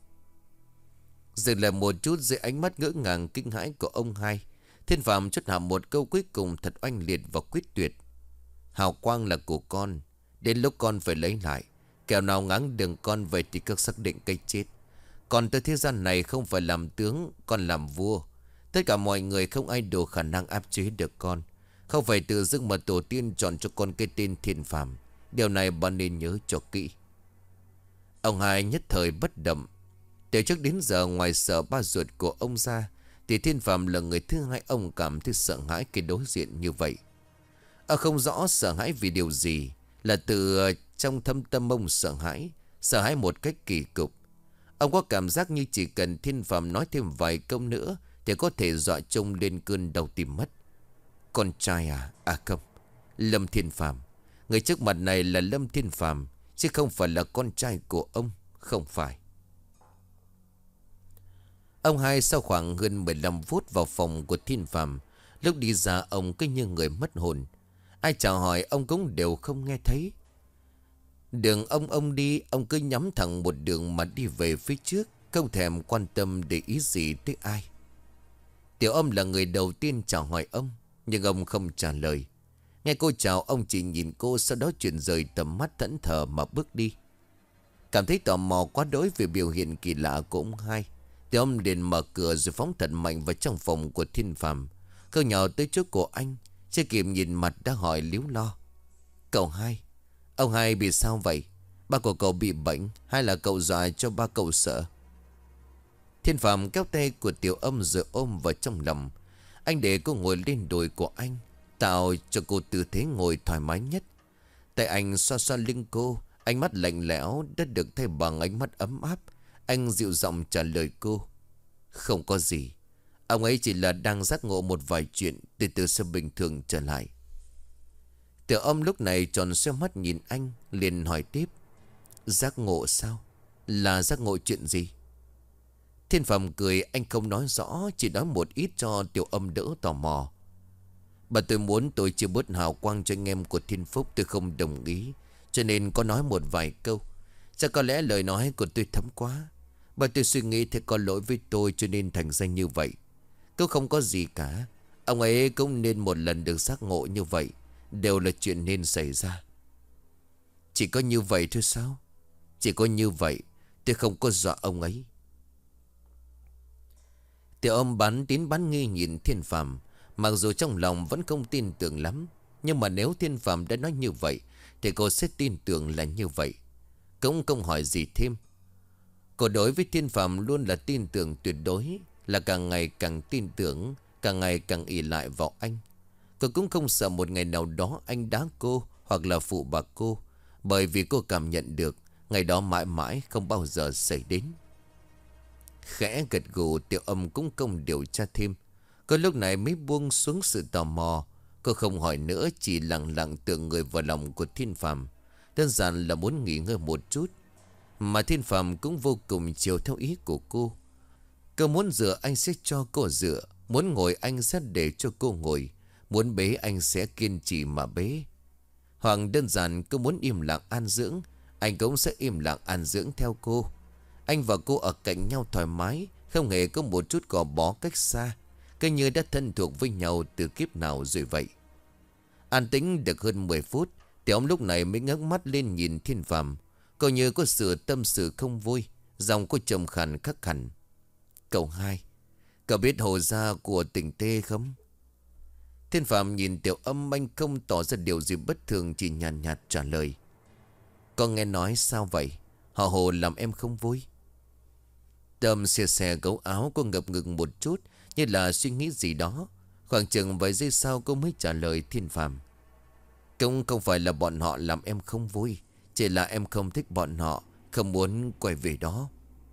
Dừng lại một chút dưới ánh mắt ngỡ ngàng kinh hãi của ông Hai, Thiên Phàm chốt hạ một câu cuối cùng thật oanh liệt và quyết tuyệt: Hào quang là của con. Đến lúc con phải lấy lại. Kẻo nào ngáng đường con về thì cứ xác định cái chết. Còn tới thế gian này không phải làm tướng, con làm vua. Tất cả mọi người không ai đủ khả năng áp chế được con. Không phải tự dưng mà tổ tiên chọn cho con cái tên Thiên Phàm. Điều này bạn nên nhớ cho kỹ. Ông hai nhất thời bất động. Từ trước đến giờ ngoài sợ ba ruột của ông ra, thì Thiên Phàm là người thứ hai ông cảm thấy sợ hãi khi đối diện như vậy. Ông không rõ sợ hãi vì điều gì. Là từ trong thâm tâm ông sợ hãi. Sợ hãi một cách kỳ cục. Ông có cảm giác như chỉ cần Thiên Phàm nói thêm vài câu nữa thì có thể dọa trông lên cơn đau tim mất. Con trai à? À không, Lâm Thiên Phàm. Người trước mặt này là Lâm Thiên Phàm, chứ không phải là con trai của ông. Không phải. Ông hai sau khoảng hơn mười lăm phút vào phòng của Thiên Phàm. Lúc đi ra ông cứ như người mất hồn. Ai chào hỏi ông cũng đều không nghe thấy. Đường ông ông đi, ông cứ nhắm thẳng một đường mà đi về phía trước, không thèm quan tâm để ý gì tới ai. Tiểu âm là người đầu tiên chào hỏi ông, nhưng ông không trả lời. Nghe cô chào, ông chỉ nhìn cô, sau đó chuyển rời tầm mắt thẫn thờ mà bước đi. Cảm thấy tò mò quá đối về biểu hiện kỳ lạ của ông hai, Tiểu âm liền mở cửa rồi phóng thật mạnh vào trong phòng của Thiên Phàm. Cô nhào tới chỗ của anh, chưa kịp nhìn mặt đã hỏi líu lo: Cậu hai, ông hai bị sao vậy? Ba của cậu bị bệnh hay là cậu dọa cho ba cậu sợ? Thiên Phàm kéo tay của Tiểu âm rồi ôm vào trong lòng. Anh để cô ngồi lên đùi của anh, tạo cho cô tư thế ngồi thoải mái nhất. Tay anh xoa xoa lưng cô, ánh mắt lạnh lẽo đã được thay bằng ánh mắt ấm áp. Anh dịu giọng trả lời cô: Không có gì. Ông ấy chỉ là đang giác ngộ một vài chuyện, từ từ sẽ bình thường trở lại. Tiểu âm lúc này tròn xoe mắt nhìn anh, liền hỏi tiếp: Giác ngộ sao? Là giác ngộ chuyện gì? Thiên Phàm cười, anh không nói rõ, chỉ nói một ít cho Tiểu âm đỡ tò mò. Bà tôi muốn tôi chia bớt hào quang cho anh em của Thiên Phúc, tôi không đồng ý, cho nên có nói một vài câu. Chắc có lẽ lời nói của tôi thấm quá. Bà tôi suy nghĩ thế có lỗi với tôi cho nên thành ra như vậy. Cứ không có gì cả. Ông ấy cũng nên một lần được giác ngộ như vậy. Đều là chuyện nên xảy ra. Chỉ có như vậy thôi sao? Chỉ có như vậy, tôi không có dọa ông ấy. Tiểu âm bán tín bán nghi nhìn Thiên Phàm, mặc dù trong lòng vẫn không tin tưởng lắm. Nhưng mà nếu Thiên Phàm đã nói như vậy thì cô sẽ tin tưởng là như vậy. Cũng không hỏi gì thêm. Cô đối với Thiên Phàm luôn là tin tưởng tuyệt đối, là càng ngày càng tin tưởng, càng ngày càng ỷ lại vào anh. Cô cũng không sợ một ngày nào đó anh đá cô hoặc là phụ bạc cô, bởi vì cô cảm nhận được ngày đó mãi mãi không bao giờ xảy đến. Khẽ gật gù, Tiểu âm cũng không điều tra thêm. Cô lúc này mới buông xuống sự tò mò. Cô không hỏi nữa, chỉ lặng lặng tựa người vào lòng của Thiên Phàm, đơn giản là muốn nghỉ ngơi một chút. Mà Thiên Phàm cũng vô cùng chiều theo ý của cô. Cô muốn dựa anh sẽ cho cô dựa, muốn ngồi anh sẽ để cho cô ngồi, muốn bế anh sẽ kiên trì mà bế. Hoặc đơn giản cô muốn im lặng an dưỡng, anh cũng sẽ im lặng an dưỡng theo cô. Anh và cô ở cạnh nhau thoải mái, không hề có một chút gò bó cách xa, cứ như đã thân thuộc với nhau từ kiếp nào rồi vậy. An tĩnh được hơn mười phút, Tiểu ông lúc này mới ngước mắt lên nhìn Thiên Phàm. Cô như có sự tâm sự không vui, giọng cô trầm khàn khắc hẳn: Cậu hai, cậu biết hồ gia của tỉnh Tê không? Thiên Phàm nhìn Tiểu âm, anh không tỏ ra điều gì bất thường, chỉ nhàn nhạt, nhạt trả lời: Con nghe nói sao vậy? Họ hồ làm em không vui. Tâm xè xè gấu áo, cô ngập ngừng một chút, như là suy nghĩ gì đó. Khoảng chừng vài giây sau cô mới trả lời Thiên Phàm: Cũng không phải là bọn họ làm em không vui, chỉ là em không thích bọn họ, không muốn quay về đó.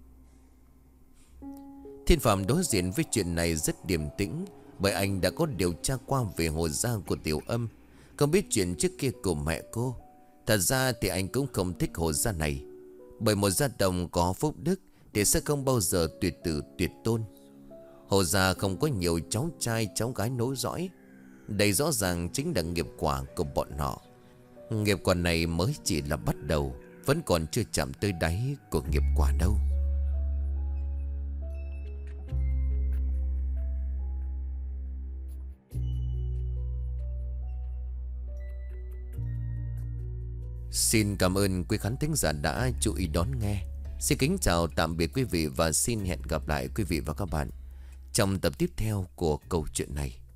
Thiên Phàm đối diện với chuyện này rất điềm tĩnh, bởi anh đã có điều tra qua về hồ gia của Tiểu âm, không biết chuyện trước kia của mẹ cô. Thật ra thì anh cũng không thích hồ gia này, bởi một gia tộc có phúc đức thì sẽ không bao giờ tuyệt tử tuyệt tôn. Hồ gia không có nhiều cháu trai cháu gái nối dõi. Đây rõ ràng chính là nghiệp quả của bọn họ. Nghiệp quả này mới chỉ là bắt đầu, vẫn còn chưa chạm tới đáy của nghiệp quả đâu. Xin cảm ơn quý khán thính giả đã chú ý đón nghe. Xin kính chào tạm biệt quý vị và xin hẹn gặp lại quý vị và các bạn trong tập tiếp theo của câu chuyện này.